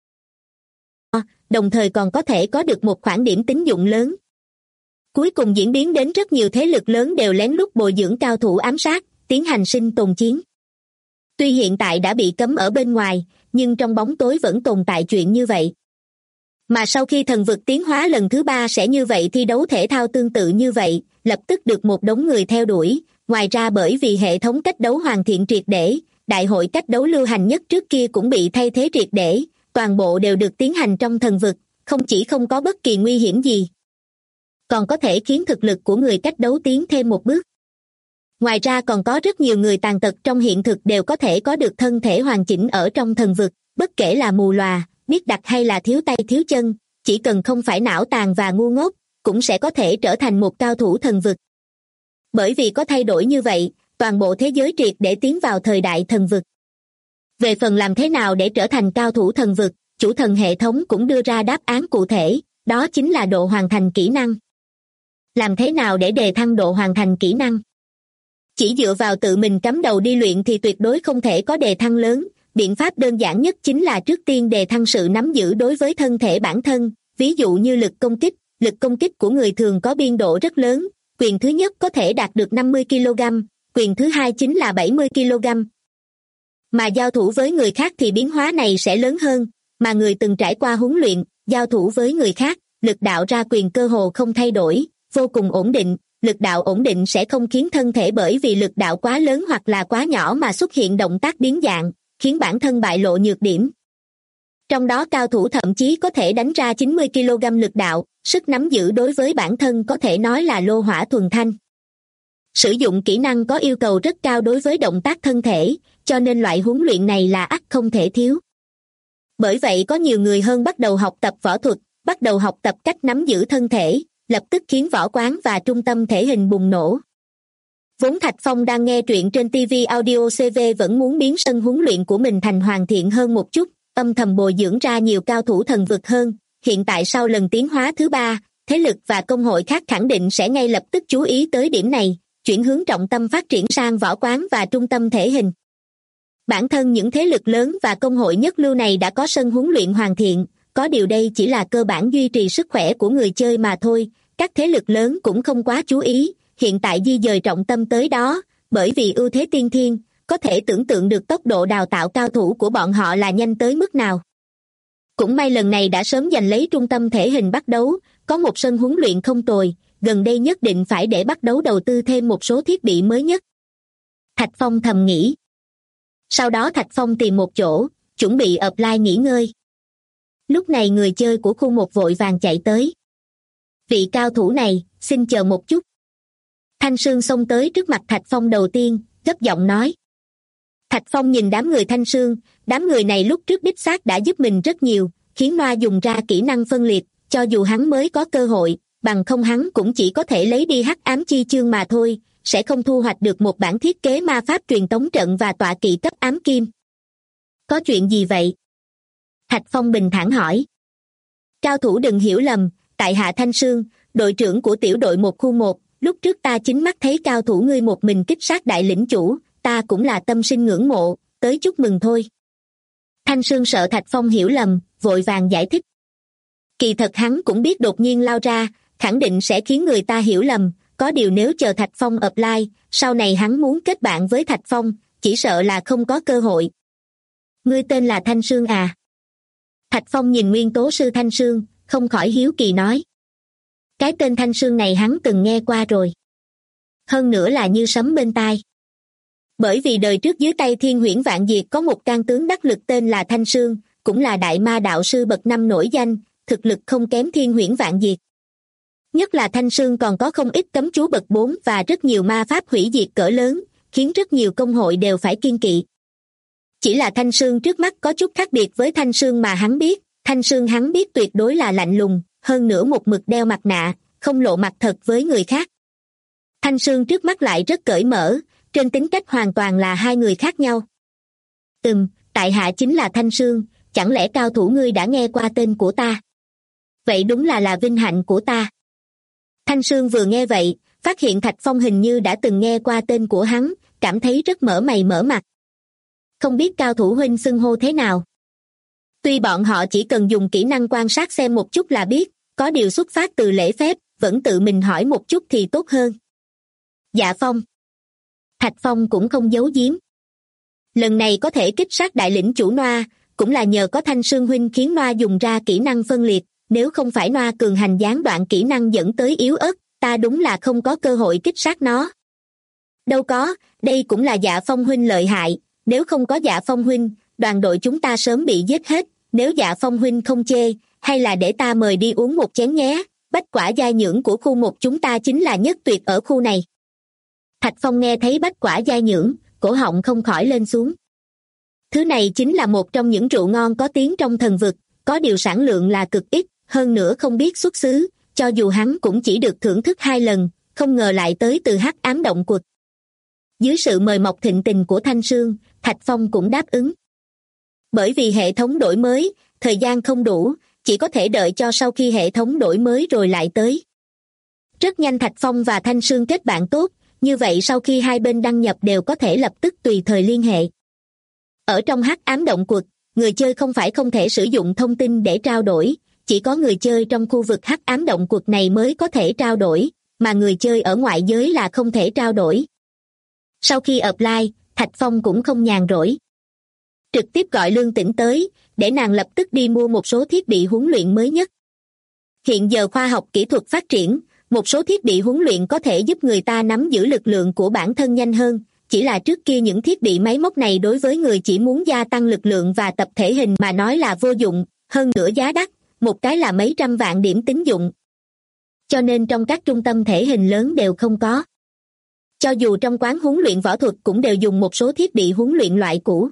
Speaker 2: Đồng thời còn có thể có được một khoản điểm tín dụng lớn. Cuối cùng diễn biến đến rất nhiều thế lực lớn đều lén lút bồi dưỡng cao thủ ám sát, tiến hành sinh tồn chiến. Tuy hiện tại đã bị cấm ở bên ngoài, nhưng trong bóng tối vẫn tồn tại chuyện như vậy. Mà sau khi thần vực tiến hóa lần thứ 3 sẽ như vậy, thi đấu thể thao tương tự như vậy, lập tức được một đống người theo đuổi. Ngoài ra bởi vì hệ thống cách đấu hoàn thiện triệt để, đại hội cách đấu lưu hành nhất trước kia cũng bị thay thế triệt để, toàn bộ đều được tiến hành trong thần vực, không chỉ không có bất kỳ nguy hiểm gì, còn có thể khiến thực lực của người cách đấu tiến thêm một bước. Ngoài ra còn có rất nhiều người tàn tật trong hiện thực đều có thể có được thân thể hoàn chỉnh ở trong thần vực, bất kể là mù lòa, biết đặt hay là thiếu tay thiếu chân, chỉ cần không phải não tàn và ngu ngốc, cũng sẽ có thể trở thành một cao thủ thần vực. Bởi vì có thay đổi như vậy, toàn bộ thế giới triệt để tiến vào thời đại thần vực. Về phần làm thế nào để trở thành cao thủ thần vực, chủ thần hệ thống cũng đưa ra đáp án cụ thể, đó chính là độ hoàn thành kỹ năng. Làm thế nào để đề thăng độ hoàn thành kỹ năng? Chỉ dựa vào tự mình cắm đầu đi luyện thì tuyệt đối không thể có đề thăng lớn, biện pháp đơn giản nhất chính là trước tiên đề thăng sự nắm giữ đối với thân thể bản thân, ví dụ như lực công kích của người thường có biên độ rất lớn, quyền thứ nhất có thể đạt được 50 kg, quyền thứ hai chính là 70 kg. Mà giao thủ với người khác thì biến hóa này sẽ lớn hơn, mà người từng trải qua huấn luyện, giao thủ với người khác, lực đạo ra quyền cơ hồ không thay đổi, vô cùng ổn định, lực đạo ổn định sẽ không khiến thân thể bởi vì lực đạo quá lớn hoặc là quá nhỏ mà xuất hiện động tác biến dạng, khiến bản thân bại lộ nhược điểm. Trong đó cao thủ thậm chí có thể đánh ra 90 kg lực đạo, sức nắm giữ đối với bản thân có thể nói là lô hỏa thuần thanh. Sử dụng kỹ năng có yêu cầu rất cao đối với động tác thân thể, cho nên loại huấn luyện này là ắt không thể thiếu. Bởi vậy có nhiều người hơn bắt đầu học tập võ thuật, bắt đầu học tập cách nắm giữ thân thể, lập tức khiến võ quán và trung tâm thể hình bùng nổ. Vốn Thạch Phong đang nghe truyện trên TV Audio CV vẫn muốn biến sân huấn luyện của mình thành hoàn thiện hơn một chút, âm thầm bồi dưỡng ra nhiều cao thủ thần vực hơn. Hiện tại sau lần tiến hóa thứ 3, thế lực và công hội khác khẳng định sẽ ngay lập tức chú ý tới điểm này, chuyển hướng trọng tâm phát triển sang võ quán và trung tâm thể hình. Bản thân những thế lực lớn và công hội nhất lưu này đã có sân huấn luyện hoàn thiện, có điều đây chỉ là cơ bản duy trì sức khỏe của người chơi mà thôi, các thế lực lớn cũng không quá chú ý, hiện tại di dời trọng tâm tới đó, bởi vì ưu thế tiên thiên, có thể tưởng tượng được tốc độ đào tạo cao thủ của bọn họ là nhanh tới mức nào. Cũng may lần này đã sớm giành lấy trung tâm thể hình bắt đấu, có một sân huấn luyện không tồi, gần đây nhất định phải để bắt đấu đầu tư thêm một số thiết bị mới nhất. Thạch Phong thầm nghĩ. Sau đó Thạch Phong tìm một chỗ, chuẩn bị offline nghỉ ngơi. Lúc này người chơi của khu 1 vội vàng chạy tới. Vị cao thủ này, xin chờ một chút. Thanh Sương xông tới trước mặt Thạch Phong đầu tiên, gấp giọng nói. Thạch Phong nhìn đám người Thanh Sương, đám người này lúc trước đích xác đã giúp mình rất nhiều, khiến Noa dùng ra kỹ năng phân liệt, cho dù hắn mới có cơ hội, bằng không hắn cũng chỉ có thể lấy đi hắc ám chi chương mà thôi, sẽ không thu hoạch được một bản thiết kế ma pháp truyền tống trận và tọa kỵ cấp ám kim. Có chuyện gì vậy? Thạch Phong bình thản hỏi. Cao thủ đừng hiểu lầm, tại hạ Thanh Sương, đội trưởng của tiểu đội 1 khu 1, lúc trước ta chính mắt thấy cao thủ ngươi một mình kích sát đại lĩnh chủ, ta cũng là tâm sinh ngưỡng mộ, tới chúc mừng thôi. Thanh Sương sợ Thạch Phong hiểu lầm, vội vàng giải thích. Kỳ thật hắn cũng biết đột nhiên lao ra, khẳng định sẽ khiến người ta hiểu lầm, có điều nếu chờ Thạch Phong offline, sau này hắn muốn kết bạn với Thạch Phong, chỉ sợ là không có cơ hội. Ngươi tên là Thanh Sương à? Thạch Phong nhìn nguyên tố sư Thanh Sương, không khỏi hiếu kỳ nói. Cái tên Thanh Sương này hắn từng nghe qua rồi. Hơn nữa là như sấm bên tai. Bởi vì đời trước dưới tay Thiên Huyễn Vạn Diệt có một can tướng đắc lực tên là Thanh Sương, cũng là đại ma đạo sư bậc 5 nổi danh, thực lực không kém Thiên Huyễn Vạn Diệt. Nhất là Thanh Sương còn có không ít cấm chú bậc 4 và rất nhiều ma pháp hủy diệt cỡ lớn, khiến rất nhiều công hội đều phải kiêng kỵ. Chỉ là Thanh Sương trước mắt có chút khác biệt với Thanh Sương mà hắn biết, Thanh Sương hắn biết tuyệt đối là lạnh lùng, hơn nữa một mực đeo mặt nạ, không lộ mặt thật với người khác. Thanh Sương trước mắt lại rất cởi mở, trên tính cách hoàn toàn là hai người khác nhau. Tại hạ chính là Thanh Sương, chẳng lẽ cao thủ ngươi đã nghe qua tên của ta? Vậy đúng là vinh hạnh của ta. Thanh Sương vừa nghe vậy, phát hiện Thạch Phong hình như đã từng nghe qua tên của hắn, cảm thấy rất mở mày mở mặt. Không biết cao thủ huynh xưng hô thế nào? Tuy bọn họ chỉ cần dùng kỹ năng quan sát xem một chút là biết, có điều xuất phát từ lễ phép, vẫn tự mình hỏi một chút thì tốt hơn. Dạ Phong. Thạch Phong cũng không giấu giếm. Lần này có thể kích sát đại lĩnh chủ Noa, cũng là nhờ có Thanh Sương huynh khiến Noa dùng ra kỹ năng phân liệt, nếu không phải Noa cường hành gián đoạn kỹ năng dẫn tới yếu ớt, ta đúng là không có cơ hội kích sát nó. Đâu có, đây cũng là Dạ Phong huynh lợi hại, nếu không có Dạ Phong huynh, đoàn đội chúng ta sớm bị giết hết, nếu Dạ Phong huynh không chê, hay là để ta mời đi uống một chén nhé, bách quả giai nhưỡng của khu một chúng ta chính là nhất tuyệt ở khu này. Thạch Phong nghe thấy bách quả giai nhưỡng, cổ họng không khỏi lên xuống. Thứ này chính là một trong những rượu ngon có tiếng trong thần vực, có điều sản lượng là cực ít, hơn nữa không biết xuất xứ, cho dù hắn cũng chỉ được thưởng thức 2 lần, không ngờ lại tới từ Hắc Ám Động Quật. Dưới sự mời mọc thịnh tình của Thanh Sương, Thạch Phong cũng đáp ứng. Bởi vì hệ thống đổi mới, thời gian không đủ, chỉ có thể đợi cho sau khi hệ thống đổi mới rồi lại tới. Rất nhanh Thạch Phong và Thanh Sương kết bạn tốt, như vậy sau khi hai bên đăng nhập đều có thể lập tức tùy thời liên hệ. Ở trong Hắc Ám Động Quật, người chơi không phải không thể sử dụng thông tin để trao đổi, chỉ có người chơi trong khu vực Hắc Ám Động Quật này mới có thể trao đổi, mà người chơi ở ngoại giới là không thể trao đổi. Sau khi apply, Thạch Phong cũng không nhàn rỗi. Trực tiếp gọi Lương Tĩnh tới, để nàng lập tức đi mua một số thiết bị huấn luyện mới nhất. Hiện giờ khoa học kỹ thuật phát triển, một số thiết bị huấn luyện có thể giúp người ta nắm giữ lực lượng của bản thân nhanh hơn, chỉ là trước kia những thiết bị máy móc này đối với người chỉ muốn gia tăng lực lượng và tập thể hình mà nói là vô dụng, hơn nữa giá đắt, một cái là mấy trăm vạn điểm tín dụng. Cho nên trong các trung tâm thể hình lớn đều không có. Cho dù trong quán huấn luyện võ thuật cũng đều dùng một số thiết bị huấn luyện loại cũ.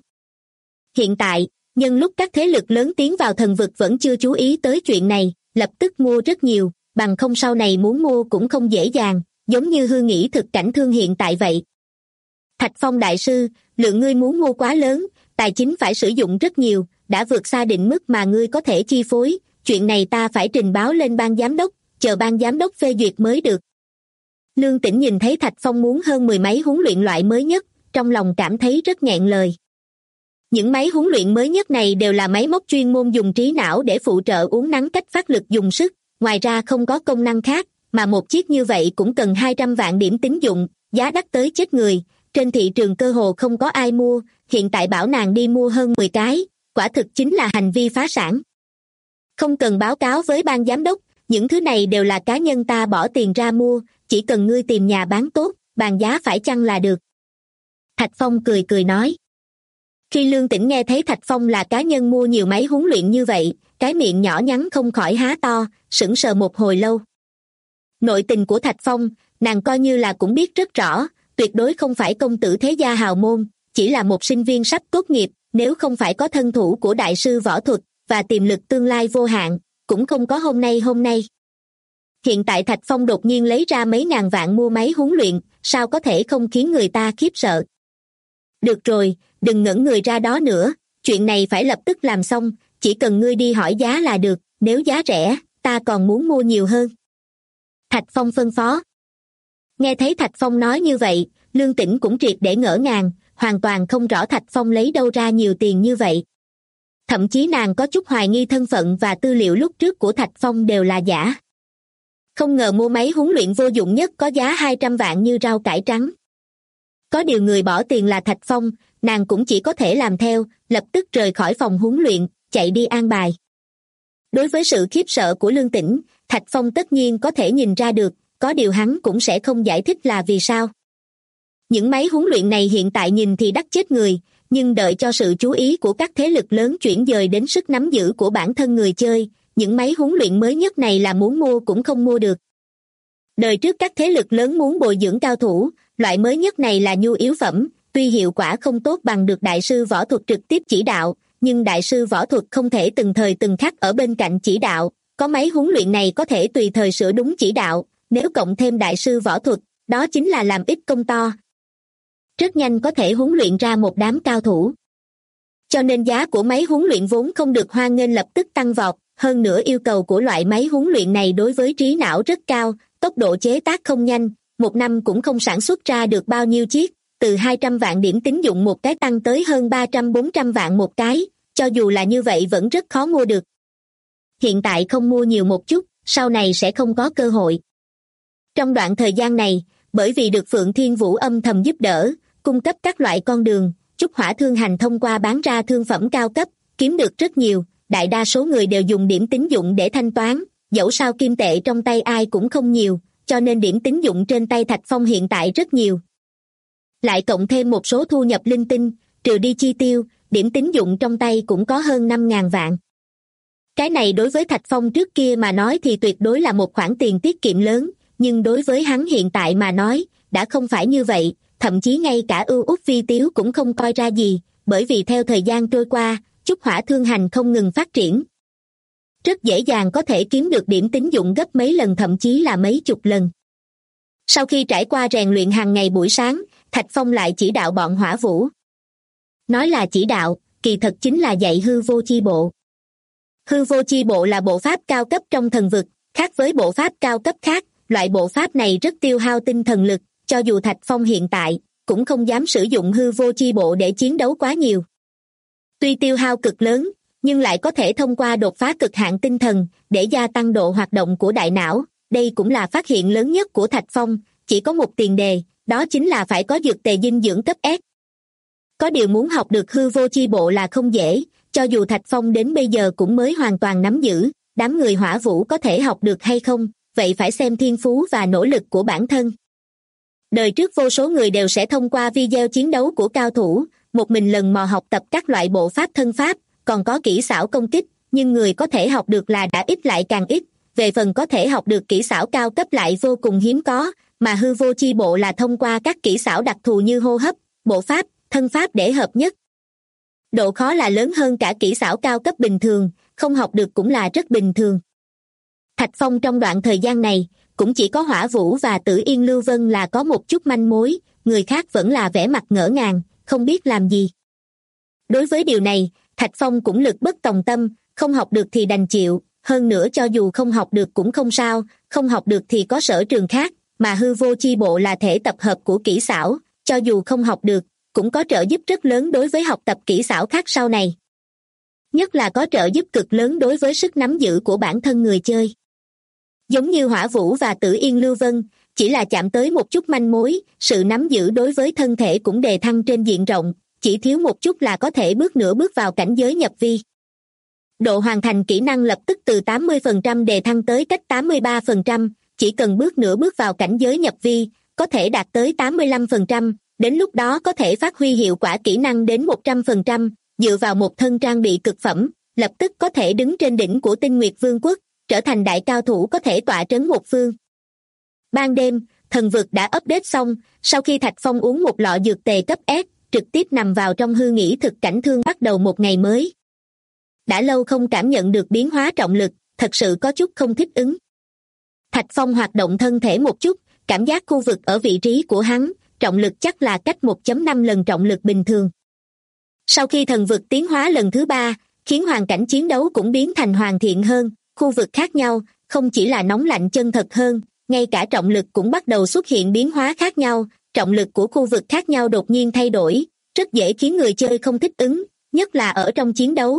Speaker 2: Hiện tại, nhân lúc các thế lực lớn tiến vào thần vực vẫn chưa chú ý tới chuyện này, lập tức mua rất nhiều, bằng không sau này muốn mua cũng không dễ dàng, giống như hư nghĩ thực cảnh thương hiện tại vậy. Thạch Phong đại sư, lượng ngươi muốn mua quá lớn, tài chính phải sử dụng rất nhiều, đã vượt xa định mức mà ngươi có thể chi phối, chuyện này ta phải trình báo lên ban giám đốc, chờ ban giám đốc phê duyệt mới được. Lương Tĩnh nhìn thấy Thạch Phong muốn hơn 10 máy huấn luyện loại mới nhất, trong lòng cảm thấy rất nghẹn lời. Những máy huấn luyện mới nhất này đều là máy móc chuyên môn dùng trí não để phụ trợ uốn nắn cách phát lực dùng sức, ngoài ra không có công năng khác, mà một chiếc như vậy cũng cần 200 vạn điểm tín dụng, giá đắt tới chết người, trên thị trường cơ hồ không có ai mua, hiện tại bảo nàng đi mua hơn 10 cái, quả thực chính là hành vi phá sản. Không cần báo cáo với ban giám đốc, những thứ này đều là cá nhân ta bỏ tiền ra mua, chỉ cần ngươi tìm nhà bán tốt, bàn giá phải chăng là được. Thạch Phong cười cười nói. Khi Lương Tĩnh nghe thấy Thạch Phong là cá nhân mua nhiều máy huấn luyện như vậy, cái miệng nhỏ nhắn không khỏi há to, sững sờ một hồi lâu. Nội tình của Thạch Phong, nàng coi như là cũng biết rất rõ, tuyệt đối không phải công tử thế gia hào môn, chỉ là một sinh viên sắp tốt nghiệp, nếu không phải có thân thủ của đại sư võ thuật và tiềm lực tương lai vô hạn, cũng không có hôm nay. Hiện tại Thạch Phong đột nhiên lấy ra mấy ngàn vạn mua máy huấn luyện, sao có thể không khiến người ta khiếp sợ. Được rồi, đừng ngẩn người ra đó nữa, chuyện này phải lập tức làm xong, chỉ cần ngươi đi hỏi giá là được, nếu giá rẻ, ta còn muốn mua nhiều hơn. Thạch Phong phân phó. Nghe thấy Thạch Phong nói như vậy, Lương Tĩnh cũng triệt để ngỡ ngàng, hoàn toàn không rõ Thạch Phong lấy đâu ra nhiều tiền như vậy. Thậm chí nàng có chút hoài nghi thân phận và tư liệu lúc trước của Thạch Phong đều là giả. Không ngờ mua máy huấn luyện vô dụng nhất có giá 200 vạn như rau cải trắng. Có điều người bỏ tiền là Thạch Phong, nàng cũng chỉ có thể làm theo, lập tức rời khỏi phòng huấn luyện, chạy đi an bài. Đối với sự khiếp sợ của Lương Tĩnh, Thạch Phong tất nhiên có thể nhìn ra được, có điều hắn cũng sẽ không giải thích là vì sao. Những máy huấn luyện này hiện tại nhìn thì đắt chết người, nhưng đợi cho sự chú ý của các thế lực lớn chuyển dời đến sức nắm giữ của bản thân người chơi, những máy huấn luyện mới nhất này là muốn mua cũng không mua được. Đời trước các thế lực lớn muốn bồi dưỡng cao thủ, loại mới nhất này là nhu yếu phẩm, tuy hiệu quả không tốt bằng được đại sư võ thuật trực tiếp chỉ đạo, nhưng đại sư võ thuật không thể từng thời từng khắc ở bên cạnh chỉ đạo, có máy huấn luyện này có thể tùy thời sửa đúng chỉ đạo, nếu cộng thêm đại sư võ thuật, đó chính là làm ít công to. Rất nhanh có thể huấn luyện ra một đám cao thủ. cho nên giá của máy huấn luyện vốn không được hoan nghênh lập tức tăng vọt. Hơn nữa yêu cầu của loại máy huấn luyện này đối với trí não rất cao, tốc độ chế tác không nhanh, một năm cũng không sản xuất ra được bao nhiêu chiếc, từ 200 vạn điểm tín dụng một cái tăng tới hơn 300-400 vạn một cái, cho dù là như vậy vẫn rất khó mua được. Hiện tại không mua nhiều một chút, sau này sẽ không có cơ hội. Trong đoạn thời gian này, bởi vì được Phượng Thiên Vũ âm thầm giúp đỡ, cung cấp các loại con đường, Trúc Hỏa Thương Hành thông qua bán ra thương phẩm cao cấp, kiếm được rất nhiều, đại đa số người đều dùng điểm tín dụng để thanh toán, dẫu sao kim tệ trong tay ai cũng không nhiều, cho nên điểm tín dụng trên tay Thạch Phong hiện tại rất nhiều. Lại cộng thêm một số thu nhập linh tinh, trừ đi chi tiêu, điểm tín dụng trong tay cũng có hơn 5.000 vạn. Cái này đối với Thạch Phong trước kia mà nói thì tuyệt đối là một khoản tiền tiết kiệm lớn, nhưng đối với hắn hiện tại mà nói, đã không phải như vậy, thậm chí ngay cả ưu út vi tiếu cũng không coi ra gì, bởi vì theo thời gian trôi qua, Trúc Hỏa Thương Hành không ngừng phát triển. Rất dễ dàng có thể kiếm được điểm tín dụng gấp mấy lần thậm chí là mấy chục lần. Sau khi trải qua rèn luyện hàng ngày buổi sáng, Thạch Phong lại chỉ đạo bọn Hỏa Vũ. Nói là chỉ đạo, kỳ thật chính là dạy hư vô chi bộ. Hư vô chi bộ là bộ pháp cao cấp trong thần vực, khác với bộ pháp cao cấp khác, loại bộ pháp này rất tiêu hao tinh thần lực, cho dù Thạch Phong hiện tại, cũng không dám sử dụng hư vô chi bộ để chiến đấu quá nhiều. Tuy tiêu hao cực lớn, nhưng lại có thể thông qua đột phá cực hạn tinh thần, để gia tăng độ hoạt động của đại não, đây cũng là phát hiện lớn nhất của Thạch Phong, chỉ có một tiền đề, đó chính là phải có dược tề dinh dưỡng cấp S. Có điều muốn học được hư vô chi bộ là không dễ, cho dù Thạch Phong đến bây giờ cũng mới hoàn toàn nắm giữ, đám người Hỏa Vũ có thể học được hay không, vậy phải xem thiên phú và nỗ lực của bản thân. Đời trước vô số người đều sẽ thông qua video chiến đấu của cao thủ, một mình lần mò học tập các loại bộ pháp thân pháp, còn có kỹ xảo công kích, nhưng người có thể học được là đã ít lại càng ít, về phần có thể học được kỹ xảo cao cấp lại vô cùng hiếm có, mà hư vô chi bộ là thông qua các kỹ xảo đặc thù như hô hấp, bộ pháp, thân pháp để hợp nhất. Độ khó là lớn hơn cả kỹ xảo cao cấp bình thường, không học được cũng là rất bình thường. Thạch Phong trong đoạn thời gian này, cũng chỉ có Hỏa Vũ và Tử Yên Lưu Vân là có một chút manh mối, người khác vẫn là vẻ mặt ngỡ ngàng, không biết làm gì. Đối với điều này, Thạch Phong cũng lực bất tòng tâm, không học được thì đành chịu, hơn nữa cho dù không học được cũng không sao, không học được thì có sở trường khác, mà hư vô chi bộ là thể tập hợp của kỹ xảo, cho dù không học được, cũng có trợ giúp rất lớn đối với học tập kỹ xảo khác sau này. Nhất là có trợ giúp cực lớn đối với sức nắm giữ của bản thân người chơi. Giống như Hỏa Vũ và Tử Yên Lưu Vân, chỉ là chạm tới một chút manh mối, sự nắm giữ đối với thân thể cũng đề thăng trên diện rộng, chỉ thiếu một chút là có thể bước nửa bước vào cảnh giới nhập vi. Độ hoàn thành kỹ năng lập tức từ 80% đề thăng tới cách 83%, chỉ cần bước nửa bước vào cảnh giới nhập vi, có thể đạt tới 85%, đến lúc đó có thể phát huy hiệu quả kỹ năng đến 100%, dựa vào một thân trang bị cực phẩm, lập tức có thể đứng trên đỉnh của Tinh Nguyệt Vương quốc, trở thành đại cao thủ có thể tọa trấn một phương. Ban đêm, thần vực đã update xong, sau khi Thạch Phong uống một lọ dược tề cấp S, trực tiếp nằm vào trong hư nghĩ thực cảnh thương bắt đầu một ngày mới. Đã lâu không cảm nhận được biến hóa trọng lực, thật sự có chút không thích ứng. Thạch Phong hoạt động thân thể một chút, cảm giác khu vực ở vị trí của hắn, trọng lực chắc là cách 1.5 lần trọng lực bình thường. Sau khi thần vực tiến hóa lần thứ 3, khiến hoàn cảnh chiến đấu cũng biến thành hoàn thiện hơn, khu vực khác nhau, không chỉ là nóng lạnh chân thật hơn, ngay cả trọng lực cũng bắt đầu xuất hiện biến hóa khác nhau, trọng lực của khu vực khác nhau đột nhiên thay đổi, rất dễ khiến người chơi không thích ứng, nhất là ở trong chiến đấu.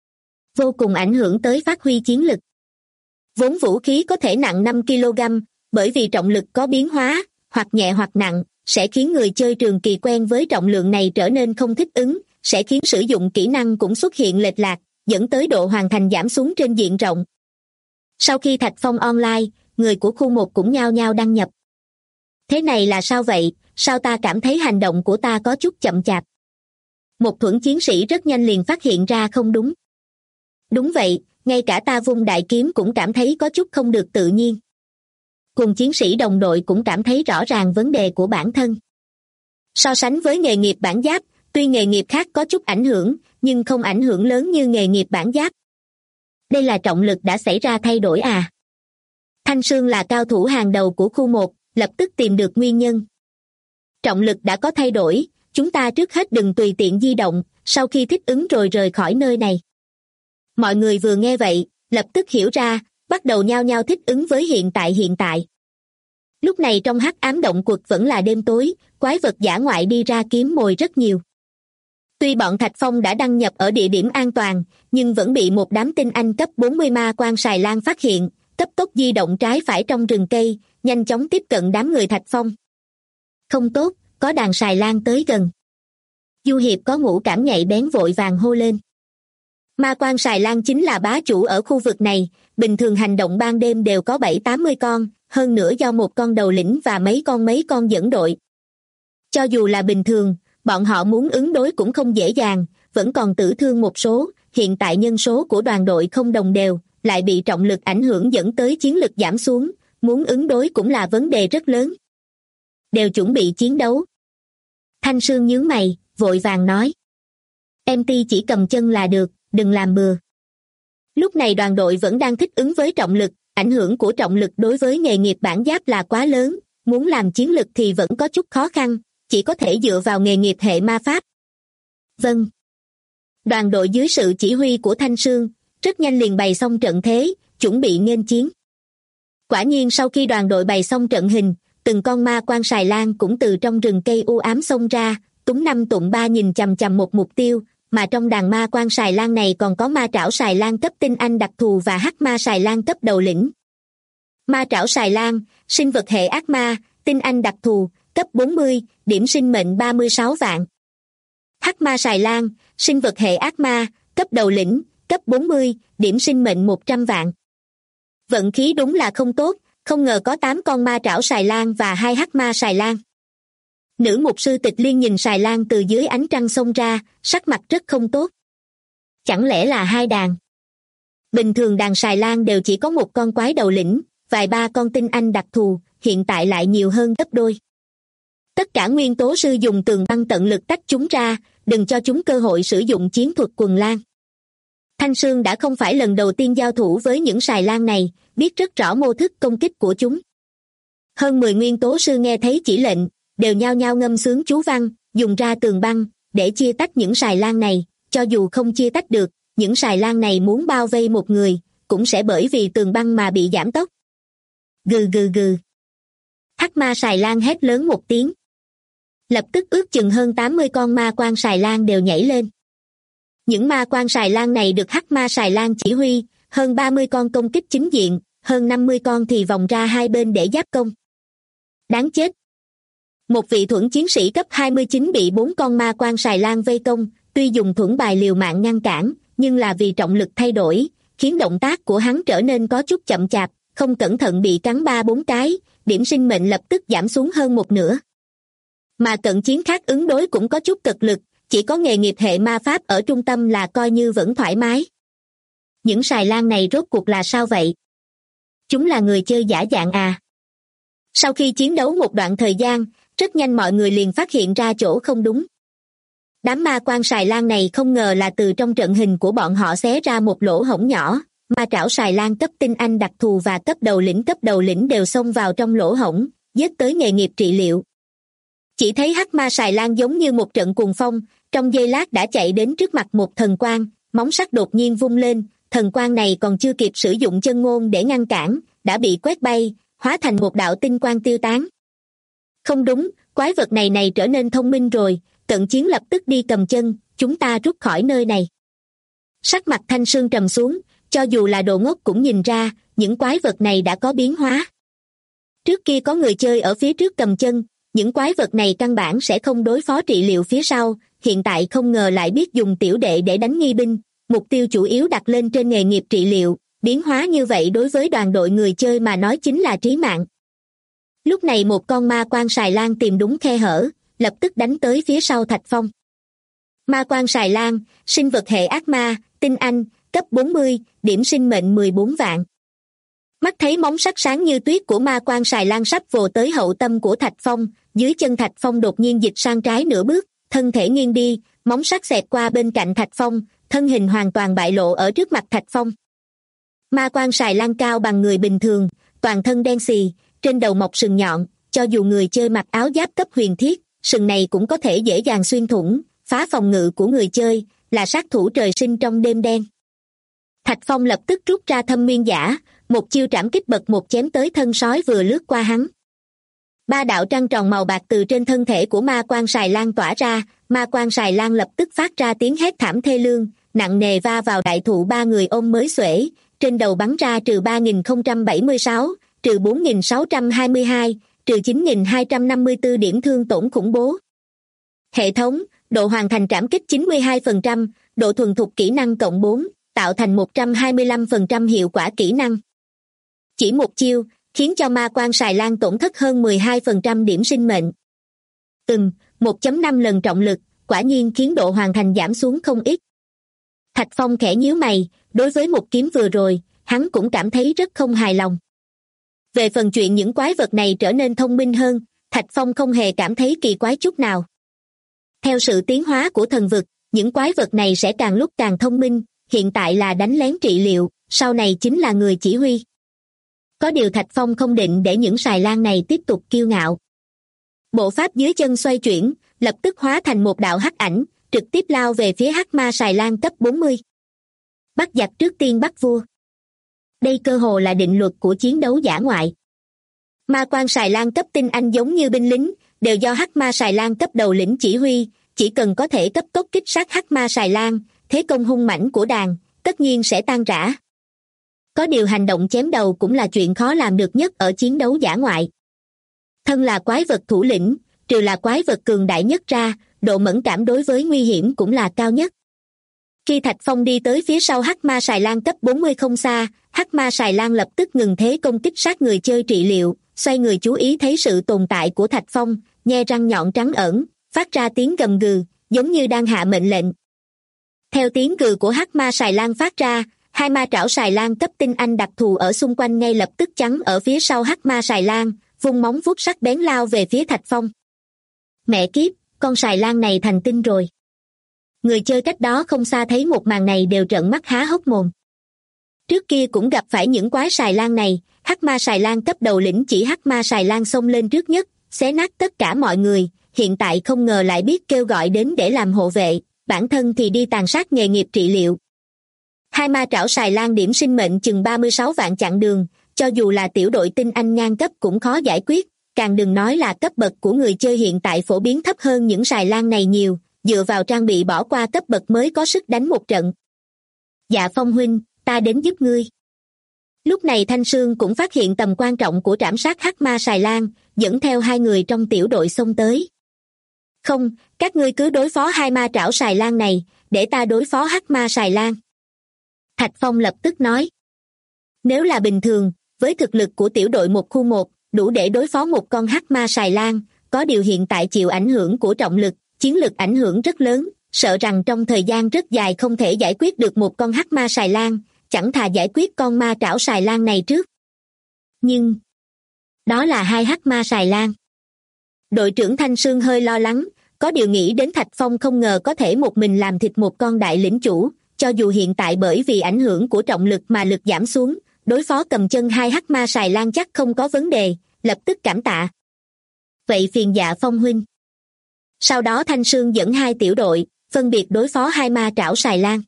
Speaker 2: Vô cùng ảnh hưởng tới phát huy chiến lực. Vốn vũ khí có thể nặng 5 kg, bởi vì trọng lực có biến hóa, hoặc nhẹ hoặc nặng, sẽ khiến người chơi trường kỳ quen với trọng lượng này trở nên không thích ứng, sẽ khiến sử dụng kỹ năng cũng xuất hiện lệch lạc, dẫn tới độ hoàn thành giảm xuống trên diện rộng. Sau khi Thạch Phong online, người của khu 1 cũng nhao nhao đăng nhập. Thế này là sao vậy, sao ta cảm thấy hành động của ta có chút chậm chạp? Một thuẫn chiến sĩ rất nhanh liền phát hiện ra không đúng. Đúng vậy, ngay cả ta vung đại kiếm cũng cảm thấy có chút không được tự nhiên. Cùng chiến sĩ đồng đội cũng cảm thấy rõ ràng vấn đề của bản thân. So sánh với nghề nghiệp bản giáp, tuy nghề nghiệp khác có chút ảnh hưởng, nhưng không ảnh hưởng lớn như nghề nghiệp bản giáp. Đây là trọng lực đã xảy ra thay đổi à? Thanh Sương là cao thủ hàng đầu của khu 1, lập tức tìm được nguyên nhân. Trọng lực đã có thay đổi, chúng ta trước hết đừng tùy tiện di động, sau khi thích ứng rồi rời khỏi nơi này. Mọi người vừa nghe vậy, lập tức hiểu ra, bắt đầu nhao nhao thích ứng với hiện tại. Lúc này trong hắc ám động quật vẫn là đêm tối, quái vật dã ngoại đi ra kiếm mồi rất nhiều. Tuy bọn Thạch Phong đã đăng nhập ở địa điểm an toàn, nhưng vẫn bị một đám tinh anh cấp 40 ma quan xài lang phát hiện, cấp tốc di động trái phải trong rừng cây, nhanh chóng tiếp cận đám người Thạch Phong. Không tốt, có đàn xài lang tới gần. Du Hiệp có ngũ cảm nhạy bén vội vàng hô lên. Ma quan xài lang chính là bá chủ ở khu vực này, bình thường hành động ban đêm đều có 70-80 con, hơn nữa do một con đầu lĩnh và mấy con dẫn đội. Cho dù là bình thường, bọn họ muốn ứng đối cũng không dễ dàng, vẫn còn tử thương một số, hiện tại nhân số của đoàn đội không đồng đều, lại bị trọng lực ảnh hưởng dẫn tới chiến lực giảm xuống, muốn ứng đối cũng là vấn đề rất lớn. Đều chuẩn bị chiến đấu. Thanh Sương nhướng mày, vội vàng nói. MT chỉ cầm chân là được, đừng làm bừa. Lúc này đoàn đội vẫn đang thích ứng với trọng lực, ảnh hưởng của trọng lực đối với nghề nghiệp bản giáp là quá lớn, muốn làm chiến lực thì vẫn có chút khó khăn, chỉ có thể dựa vào nghề nghiệp hệ ma pháp. Vâng. Đoàn đội dưới sự chỉ huy của Thanh Sương, rất nhanh liền bày xong trận thế, chuẩn bị nghênh chiến. Quả nhiên sau khi đoàn đội bày xong trận hình, từng con ma quan xài lang cũng từ trong rừng cây u ám xông ra, túng năm tụng ba nhìn chằm chằm một mục tiêu, mà trong đàn ma quan xài lang này còn có ma trảo xài lang cấp tinh anh đặc thù và hắc ma xài lang cấp đầu lĩnh. Ma trảo xài lang, sinh vật hệ ác ma, tinh anh đặc thù, cấp 40, điểm sinh mệnh 36 vạn. Hắc ma xài lang, sinh vật hệ ác ma, cấp đầu lĩnh, cấp 40, điểm sinh mệnh 100 vạn. Vận khí đúng là không tốt, không ngờ có 8 con ma trảo xài lang và 2 hắc ma xài lang. Nữ mục sư Tịch Liên nhìn xài lang từ dưới ánh trăng xông ra, sắc mặt rất không tốt. Chẳng lẽ là 2 đàn? Bình thường đàn xài lang đều chỉ có một con quái đầu lĩnh, vài ba con tinh anh đặc thù, hiện tại lại nhiều hơn gấp đôi. Tất cả nguyên tố sư dùng tường băng tận lực tách chúng ra, đừng cho chúng cơ hội sử dụng chiến thuật quần lang. Thanh Sương đã không phải lần đầu tiên giao thủ với những xài lang này, biết rất rõ mô thức công kích của chúng. Hơn 10 nguyên tố sư nghe thấy chỉ lệnh, đều nhao nhao ngâm xướng chú văn, dùng ra tường băng, để chia tách những xài lang này, cho dù không chia tách được, những xài lang này muốn bao vây một người, cũng sẽ bởi vì tường băng mà bị giảm tốc. Gừ gừ gừ. Hắc ma xài lang hét lớn một tiếng. Lập tức ước chừng hơn 80 con ma quan xài lang đều nhảy lên. Những ma quan xài lang này được hắc ma xài lang chỉ huy, hơn 30 con công kích chính diện, hơn 50 con thì vòng ra hai bên để giáp công. Đáng chết. Một vị thuẫn chiến sĩ cấp 29 bị 4 con ma quan xài lang vây công, tuy dùng thuẫn bài liều mạng ngăn cản, nhưng là vì trọng lực thay đổi, khiến động tác của hắn trở nên có chút chậm chạp, không cẩn thận bị cắn 3-4 cái, điểm sinh mệnh lập tức giảm xuống hơn một nửa. Mà cận chiến khác ứng đối cũng có chút cực lực, chỉ có nghề nghiệp hệ ma pháp ở trung tâm là coi như vẫn thoải mái. Những xài lang này rốt cuộc là sao vậy? Chúng là người chơi giả dạng à? Sau khi chiến đấu một đoạn thời gian, rất nhanh mọi người liền phát hiện ra chỗ không đúng. Đám ma quan xài lang này không ngờ là từ trong trận hình của bọn họ xé ra một lỗ hổng nhỏ, ma trảo xài lang cấp tinh anh đặc thù và cấp đầu lĩnh đều xông vào trong lỗ hổng, giết tới nghề nghiệp trị liệu. Chỉ thấy hắc ma xài lang giống như một trận cuồng phong, trong giây lát đã chạy đến trước mặt một thần quang, móng sắt đột nhiên vung lên, thần quang này còn chưa kịp sử dụng chân ngôn để ngăn cản, đã bị quét bay, hóa thành một đạo tinh quang tiêu tán. Không đúng, quái vật này trở nên thông minh rồi, cận chiến lập tức đi cầm chân, chúng ta rút khỏi nơi này. Sắc mặt Thanh Sương trầm xuống, cho dù là đồ ngốc cũng nhìn ra, những quái vật này đã có biến hóa. Trước kia có người chơi ở phía trước cầm chân, những quái vật này căn bản sẽ không đối phó trị liệu phía sau, hiện tại không ngờ lại biết dùng tiểu đệ để đánh nghi binh, mục tiêu chủ yếu đặt lên trên nghề nghiệp trị liệu, biến hóa như vậy đối với đoàn đội người chơi mà nói chính là trí mạng. Lúc này một con ma quan xài lang tìm đúng khe hở, lập tức đánh tới phía sau Thạch Phong. Ma quan xài lang, sinh vật hệ ác ma, tinh anh, cấp 40, điểm sinh mệnh 14 vạn. Mắt thấy móng sắc sáng như tuyết của ma quan xài lang sắp vồ tới hậu tâm của Thạch Phong, dưới chân Thạch Phong đột nhiên dịch sang trái nửa bước, thân thể nghiêng đi, móng sắc xẹt qua bên cạnh Thạch Phong, thân hình hoàn toàn bại lộ ở trước mặt Thạch Phong. Ma quan xài lang cao bằng người bình thường, toàn thân đen xì, trên đầu mọc sừng nhọn, cho dù người chơi mặc áo giáp cấp huyền thiết, sừng này cũng có thể dễ dàng xuyên thủng, phá phòng ngự của người chơi, là sát thủ trời sinh trong đêm đen. Thạch Phong lập tức rút ra thâm nguyên giả, một chiêu trảm kích bật một chém tới thân sói vừa lướt qua hắn. Ba đạo trăng tròn màu bạc từ trên thân thể của ma quan Sài Lan tỏa ra, ma quan Sài Lan lập tức phát ra tiếng hét thảm thê lương, nặng nề va vào đại thụ ba người ôm mới xuể, trên đầu bắn ra trừ 3076, trừ 4622, trừ 9254 điểm thương tổn khủng bố. Hệ thống, độ hoàn thành trảm kích 92%, độ thuần thục kỹ năng cộng 4, tạo thành 125% hiệu quả kỹ năng. Chỉ một chiêu, khiến cho ma quan Sài Lan tổn thất hơn 12% điểm sinh mệnh. 1.5 lần trọng lực, quả nhiên khiến độ hoàn thành giảm xuống không ít. Thạch Phong khẽ nhíu mày, đối với một kiếm vừa rồi, hắn cũng cảm thấy rất không hài lòng. Về phần chuyện những quái vật này trở nên thông minh hơn, Thạch Phong không hề cảm thấy kỳ quái chút nào. Theo sự tiến hóa của thần vực, những quái vật này sẽ càng lúc càng thông minh, hiện tại là đánh lén trị liệu, sau này chính là người chỉ huy. Có điều Thạch Phong không định để những Sài Lan này tiếp tục kiêu ngạo. Bộ pháp dưới chân xoay chuyển, lập tức hóa thành một đạo hắc ảnh, trực tiếp lao về phía hắc ma Sài Lan cấp 40. Bắt giặc trước tiên bắt vua. Đây cơ hồ là định luật của chiến đấu dã ngoại. Ma quan Sài Lan cấp tinh anh giống như binh lính, đều do hắc ma Sài Lan cấp đầu lĩnh chỉ huy, chỉ cần có thể cấp tốc kích sát hắc ma Sài Lan, thế công hung mãnh của đàn, tất nhiên sẽ tan rã. Có điều hành động chém đầu cũng là chuyện khó làm được nhất ở chiến đấu dã ngoại. Thân là quái vật thủ lĩnh, trừ là quái vật cường đại nhất ra, độ mẫn cảm đối với nguy hiểm cũng là cao nhất. Khi Thạch Phong đi tới phía sau hắc ma Sài Lan cấp 40 không xa, hắc ma Sài Lan lập tức ngừng thế công kích sát người chơi trị liệu, xoay người chú ý thấy sự tồn tại của Thạch Phong, nhe răng nhọn trắng ẩn, phát ra tiếng gầm gừ, giống như đang hạ mệnh lệnh. Theo tiếng gừ của hắc ma Sài Lan phát ra, hai ma trảo Sài Lan cấp tinh anh đặc thù ở xung quanh ngay lập tức chắn ở phía sau hắc ma Sài Lan, vung móng vuốt sắc bén lao về phía Thạch Phong. Mẹ kiếp, con Sài Lan này thành tinh rồi. Người chơi cách đó không xa thấy một màn này đều trợn mắt há hốc mồm. Trước kia cũng gặp phải những quái Sài Lan này, hắc ma Sài Lan cấp đầu lĩnh chỉ hắc ma Sài Lan xông lên trước nhất, xé nát tất cả mọi người, hiện tại không ngờ lại biết kêu gọi đến để làm hộ vệ, bản thân thì đi tàn sát nghề nghiệp trị liệu. Hai ma trảo Sài Lan điểm sinh mệnh chừng 36 vạn chặng đường, cho dù là tiểu đội tinh anh ngang cấp cũng khó giải quyết, càng đừng nói là cấp bậc của người chơi hiện tại phổ biến thấp hơn những Sài Lan này nhiều, dựa vào trang bị bỏ qua cấp bậc mới có sức đánh một trận. Dạ Phong huynh, ta đến giúp ngươi. Lúc này Thanh Sương cũng phát hiện tầm quan trọng của trảm sát hắc ma Sài Lan, dẫn theo hai người trong tiểu đội xông tới. Không, các ngươi cứ đối phó hai ma trảo Sài Lan này, để ta đối phó hắc ma Sài Lan. Thạch Phong lập tức nói. Nếu là bình thường, với thực lực của tiểu đội 1 đủ để đối phó một con hắc ma Sài Lan, có điều hiện tại chịu ảnh hưởng của trọng lực, chiến lực ảnh hưởng rất lớn, sợ rằng trong thời gian rất dài không thể giải quyết được một con hắc ma Sài Lan, chẳng thà giải quyết con ma trảo Sài Lan này trước. Nhưng, đó là hai hắc ma Sài Lan. Đội trưởng Thanh Sương hơi lo lắng, có điều nghĩ đến Thạch Phong không ngờ có thể một mình làm thịt một con đại lĩnh chủ, cho dù hiện tại bởi vì ảnh hưởng của trọng lực mà lực giảm xuống, đối phó cầm chân hai hắc ma Sài Lan chắc không có vấn đề, lập tức cảm tạ. Vậy phiền Dạ Phong huynh. Sau đó Thanh Sương dẫn hai tiểu đội, phân biệt đối phó hai ma trảo Sài Lan.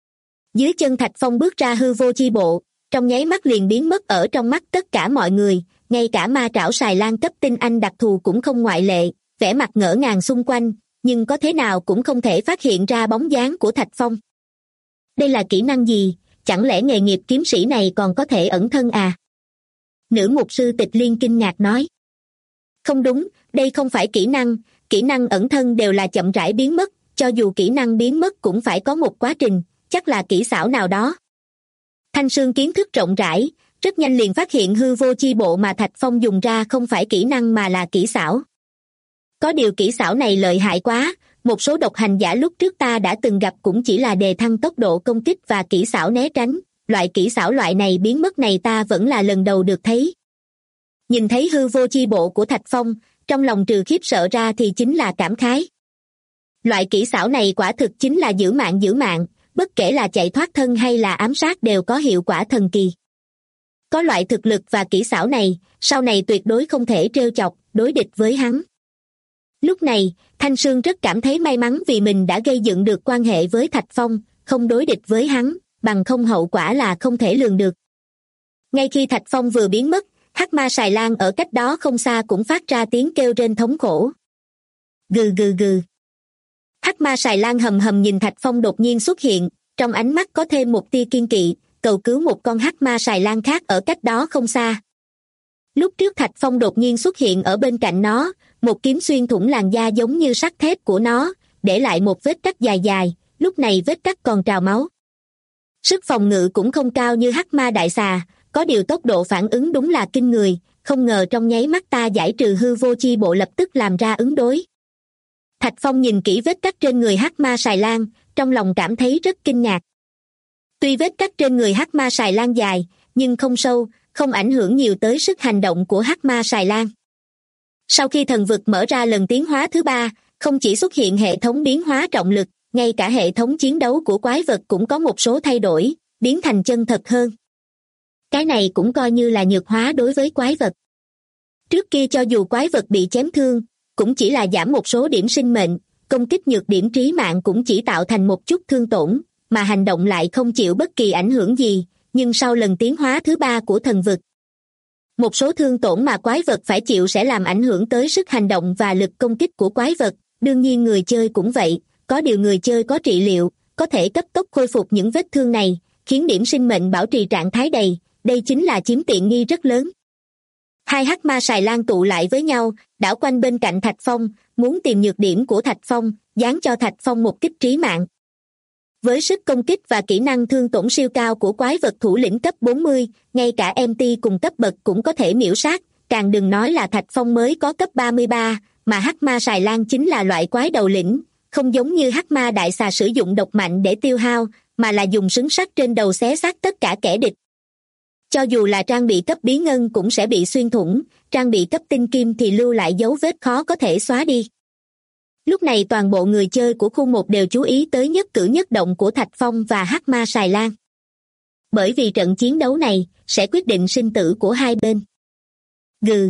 Speaker 2: Dưới chân Thạch Phong bước ra hư vô chi bộ, trong nháy mắt liền biến mất ở trong mắt tất cả mọi người, ngay cả ma trảo Sài Lan cấp tinh anh đặc thù cũng không ngoại lệ, vẻ mặt ngỡ ngàng xung quanh, nhưng có thế nào cũng không thể phát hiện ra bóng dáng của Thạch Phong. Đây là kỹ năng gì, chẳng lẽ nghề nghiệp kiếm sĩ này còn có thể ẩn thân à? Nữ mục sư Tịch Liên kinh ngạc nói. Không đúng, đây không phải kỹ năng ẩn thân đều là chậm rãi biến mất, cho dù kỹ năng biến mất cũng phải có một quá trình, chắc là kỹ xảo nào đó. Thanh Sương kiến thức rộng rãi, rất nhanh liền phát hiện hư vô chi bộ mà Thạch Phong dùng ra không phải kỹ năng mà là kỹ xảo. Có điều kỹ xảo này lợi hại quá, một số độc hành giả lúc trước ta đã từng gặp cũng chỉ là đề thăng tốc độ công kích và kỹ xảo né tránh, loại kỹ xảo loại này biến mất này ta vẫn là lần đầu được thấy. Nhìn thấy hư vô chi bộ của Thạch Phong, trong lòng trừ khiếp sợ ra thì chính là cảm khái. Loại kỹ xảo này quả thực chính là giữ mạng, bất kể là chạy thoát thân hay là ám sát đều có hiệu quả thần kỳ. Có loại thực lực và kỹ xảo này, sau này tuyệt đối không thể trêu chọc, đối địch với hắn. Lúc này, Thanh Sương rất cảm thấy may mắn vì mình đã gây dựng được quan hệ với Thạch Phong, không đối địch với hắn, bằng không hậu quả là không thể lường được. Ngay khi Thạch Phong vừa biến mất, hắc ma Sài Lan ở cách đó không xa cũng phát ra tiếng kêu rên thống khổ. Gừ gừ gừ. Hắc ma Sài Lan hầm hầm nhìn Thạch Phong đột nhiên xuất hiện, trong ánh mắt có thêm một tia kiên kỵ, cầu cứu một con hắc ma Sài Lan khác ở cách đó không xa. Lúc trước Thạch Phong đột nhiên xuất hiện ở bên cạnh nó, một kiếm xuyên thủng làn da giống như sắt thép của nó, để lại một vết cắt dài dài, lúc này vết cắt còn trào máu. Sức phòng ngự cũng không cao như hắc ma đại xà, có điều tốc độ phản ứng đúng là kinh người, không ngờ trong nháy mắt ta giải trừ hư vô chi bộ lập tức làm ra ứng đối. Thạch Phong nhìn kỹ vết cắt trên người hắc ma Sài Lan, trong lòng cảm thấy rất kinh ngạc. Tuy vết cắt trên người hắc ma Sài Lan dài, nhưng không sâu, không ảnh hưởng nhiều tới sức hành động của hắc ma Sài Lan. Sau khi thần vực mở ra lần tiến hóa thứ 3, không chỉ xuất hiện hệ thống biến hóa trọng lực, ngay cả hệ thống chiến đấu của quái vật cũng có một số thay đổi, biến thành chân thật hơn. Cái này cũng coi như là nhược hóa đối với quái vật. Trước kia cho dù quái vật bị chém thương, cũng chỉ là giảm một số điểm sinh mệnh, công kích nhược điểm trí mạng cũng chỉ tạo thành một chút thương tổn, mà hành động lại không chịu bất kỳ ảnh hưởng gì, nhưng sau lần tiến hóa thứ 3 của thần vực, một số thương tổn mà quái vật phải chịu sẽ làm ảnh hưởng tới sức hành động và lực công kích của quái vật, đương nhiên người chơi cũng vậy, có điều người chơi có trị liệu, có thể cấp tốc khôi phục những vết thương này, khiến điểm sinh mệnh bảo trì trạng thái đầy, đây chính là chiếm tiện nghi rất lớn. Hai hắc ma Sài Lan tụ lại với nhau, đảo quanh bên cạnh Thạch Phong, muốn tìm nhược điểm của Thạch Phong, giáng cho Thạch Phong một kích trí mạng. Với sức công kích và kỹ năng thương tổn siêu cao của quái vật thủ lĩnh cấp 40, ngay cả MT cùng cấp bậc cũng có thể miễu sát, càng đừng nói là Thạch Phong mới có cấp 33, mà hắc ma Sài Lan chính là loại quái đầu lĩnh, không giống như hắc ma đại xà sử dụng độc mạnh để tiêu hao, mà là dùng sừng sắt trên đầu xé xác tất cả kẻ địch. Cho dù là trang bị cấp bí ngân cũng sẽ bị xuyên thủng, trang bị cấp tinh kim thì lưu lại dấu vết khó có thể xóa đi. Lúc này toàn bộ người chơi của khu 1 đều chú ý tới nhất cử nhất động của Thạch Phong và hắc ma Sài Lan. Bởi vì trận chiến đấu này sẽ quyết định sinh tử của hai bên. Gừ.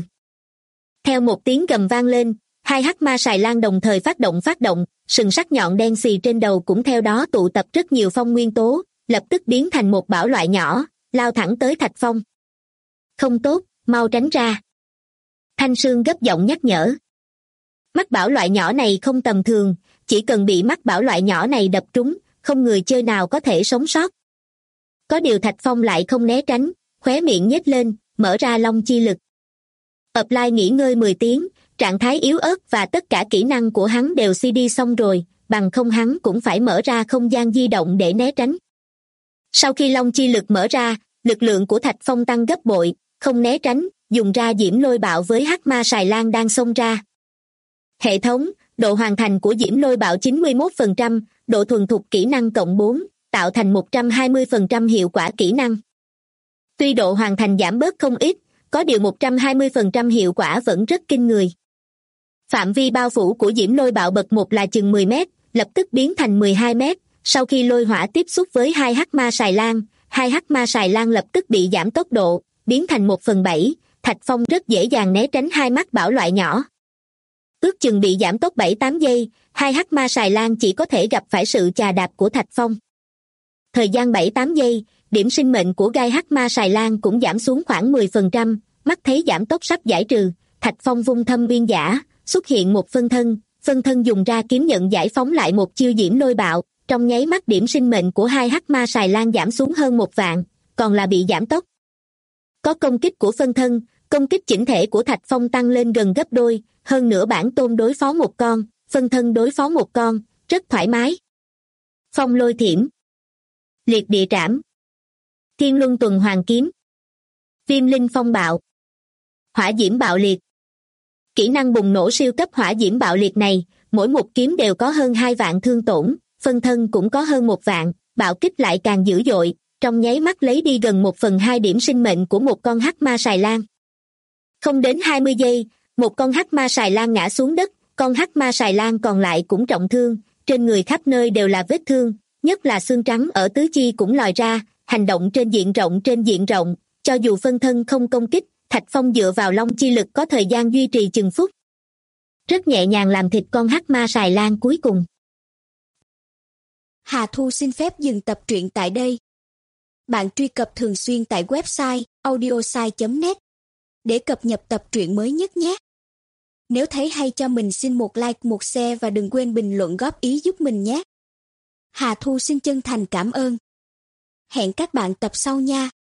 Speaker 2: Theo một tiếng gầm vang lên, hai hắc ma Sài Lan đồng thời phát động, sừng sắc nhọn đen xì trên đầu cũng theo đó tụ tập rất nhiều phong nguyên tố, lập tức biến thành một bão loại nhỏ, lao thẳng tới Thạch Phong. Không tốt, mau tránh ra. Thanh Sương gấp giọng nhắc nhở. Mắt bảo loại nhỏ này không tầm thường, chỉ cần bị mắt bảo loại nhỏ này đập trúng, không người chơi nào có thể sống sót. Có điều Thạch Phong lại không né tránh, khóe miệng nhếch lên, mở ra long chi lực. Apply nghỉ ngơi 10 tiếng, trạng thái yếu ớt và tất cả kỹ năng của hắn đều CD xong rồi, bằng không hắn cũng phải mở ra không gian di động để né tránh. Sau khi long chi lực mở ra, lực lượng của Thạch Phong tăng gấp bội, không né tránh, dùng ra diễm lôi bạo với hắc ma Sài Lan đang xông ra. Hệ thống, độ hoàn thành của diễm lôi bạo 91%, độ thuần thục kỹ năng cộng 4, tạo thành 120% hiệu quả kỹ năng. Tuy độ hoàn thành giảm bớt không ít, có điều 120% hiệu quả vẫn rất kinh người. Phạm vi bao phủ của diễm lôi bạo bậc 1 là chừng 10 mét, lập tức biến thành 12 mét, sau khi lôi hỏa tiếp xúc với hai hắc ma Sài Lan, hai hắc ma Sài Lan lập tức bị giảm tốc độ, biến thành 1/7, Thạch Phong rất dễ dàng né tránh hai mắt bảo loại nhỏ. Ước chừng bị giảm tốc 7-8 giây, hai hắc ma Sài Lan chỉ có thể gặp phải sự chà đạp của Thạch Phong. Thời gian 7-8 giây, điểm sinh mệnh của gai hắc ma Sài Lan cũng giảm xuống khoảng 10%, mắt thấy giảm tốc sắp giải trừ, Thạch Phong vung thâm uyên giả, xuất hiện một phân thân dùng ra kiếm nhận giải phóng lại một chiêu diễm lôi bạo, trong nháy mắt điểm sinh mệnh của hai hắc ma Sài Lan giảm xuống hơn 1 vạn, còn là bị giảm tốc. Có công kích của phân thân, công kích chỉnh thể của Thạch Phong tăng lên gần gấp đôi, hơn nữa bản tôn đối phó một con, phân thân đối phó một con, rất thoải mái. Phong lôi thiểm, liệt địa trảm, thiên luân tuần hoàn kiếm, viêm linh phong bạo, hỏa diễm bạo liệt. Kỹ năng bùng nổ siêu cấp hỏa diễm bạo liệt này, mỗi một kiếm đều có hơn 2 vạn thương tổn, phân thân cũng có hơn 1 vạn, bạo kích lại càng dữ dội, trong nháy mắt lấy đi gần 1/2 điểm sinh mệnh của một con hắc ma Sài Lan. Không đến 20 giây, một con hắc ma Sài Lan ngã xuống đất, con hắc ma Sài Lan còn lại cũng trọng thương, trên người khắp nơi đều là vết thương, nhất là xương trắng ở tứ chi cũng lòi ra, hành động trên diện rộng, cho dù phân thân không công kích, Thạch Phong dựa vào long chi lực có thời gian duy trì chừng phút. rất nhẹ nhàng làm thịt con hắc ma xài lang cuối cùng.
Speaker 3: Hà Thu xin phép dừng tập truyện tại đây. Bạn truy cập thường xuyên tại website audiosai.net để cập nhật tập truyện mới nhất nhé. Nếu thấy hay cho mình xin một like, một share và đừng quên bình luận góp ý giúp mình nhé. Hà Thu xin chân thành cảm ơn. Hẹn các bạn tập sau nha.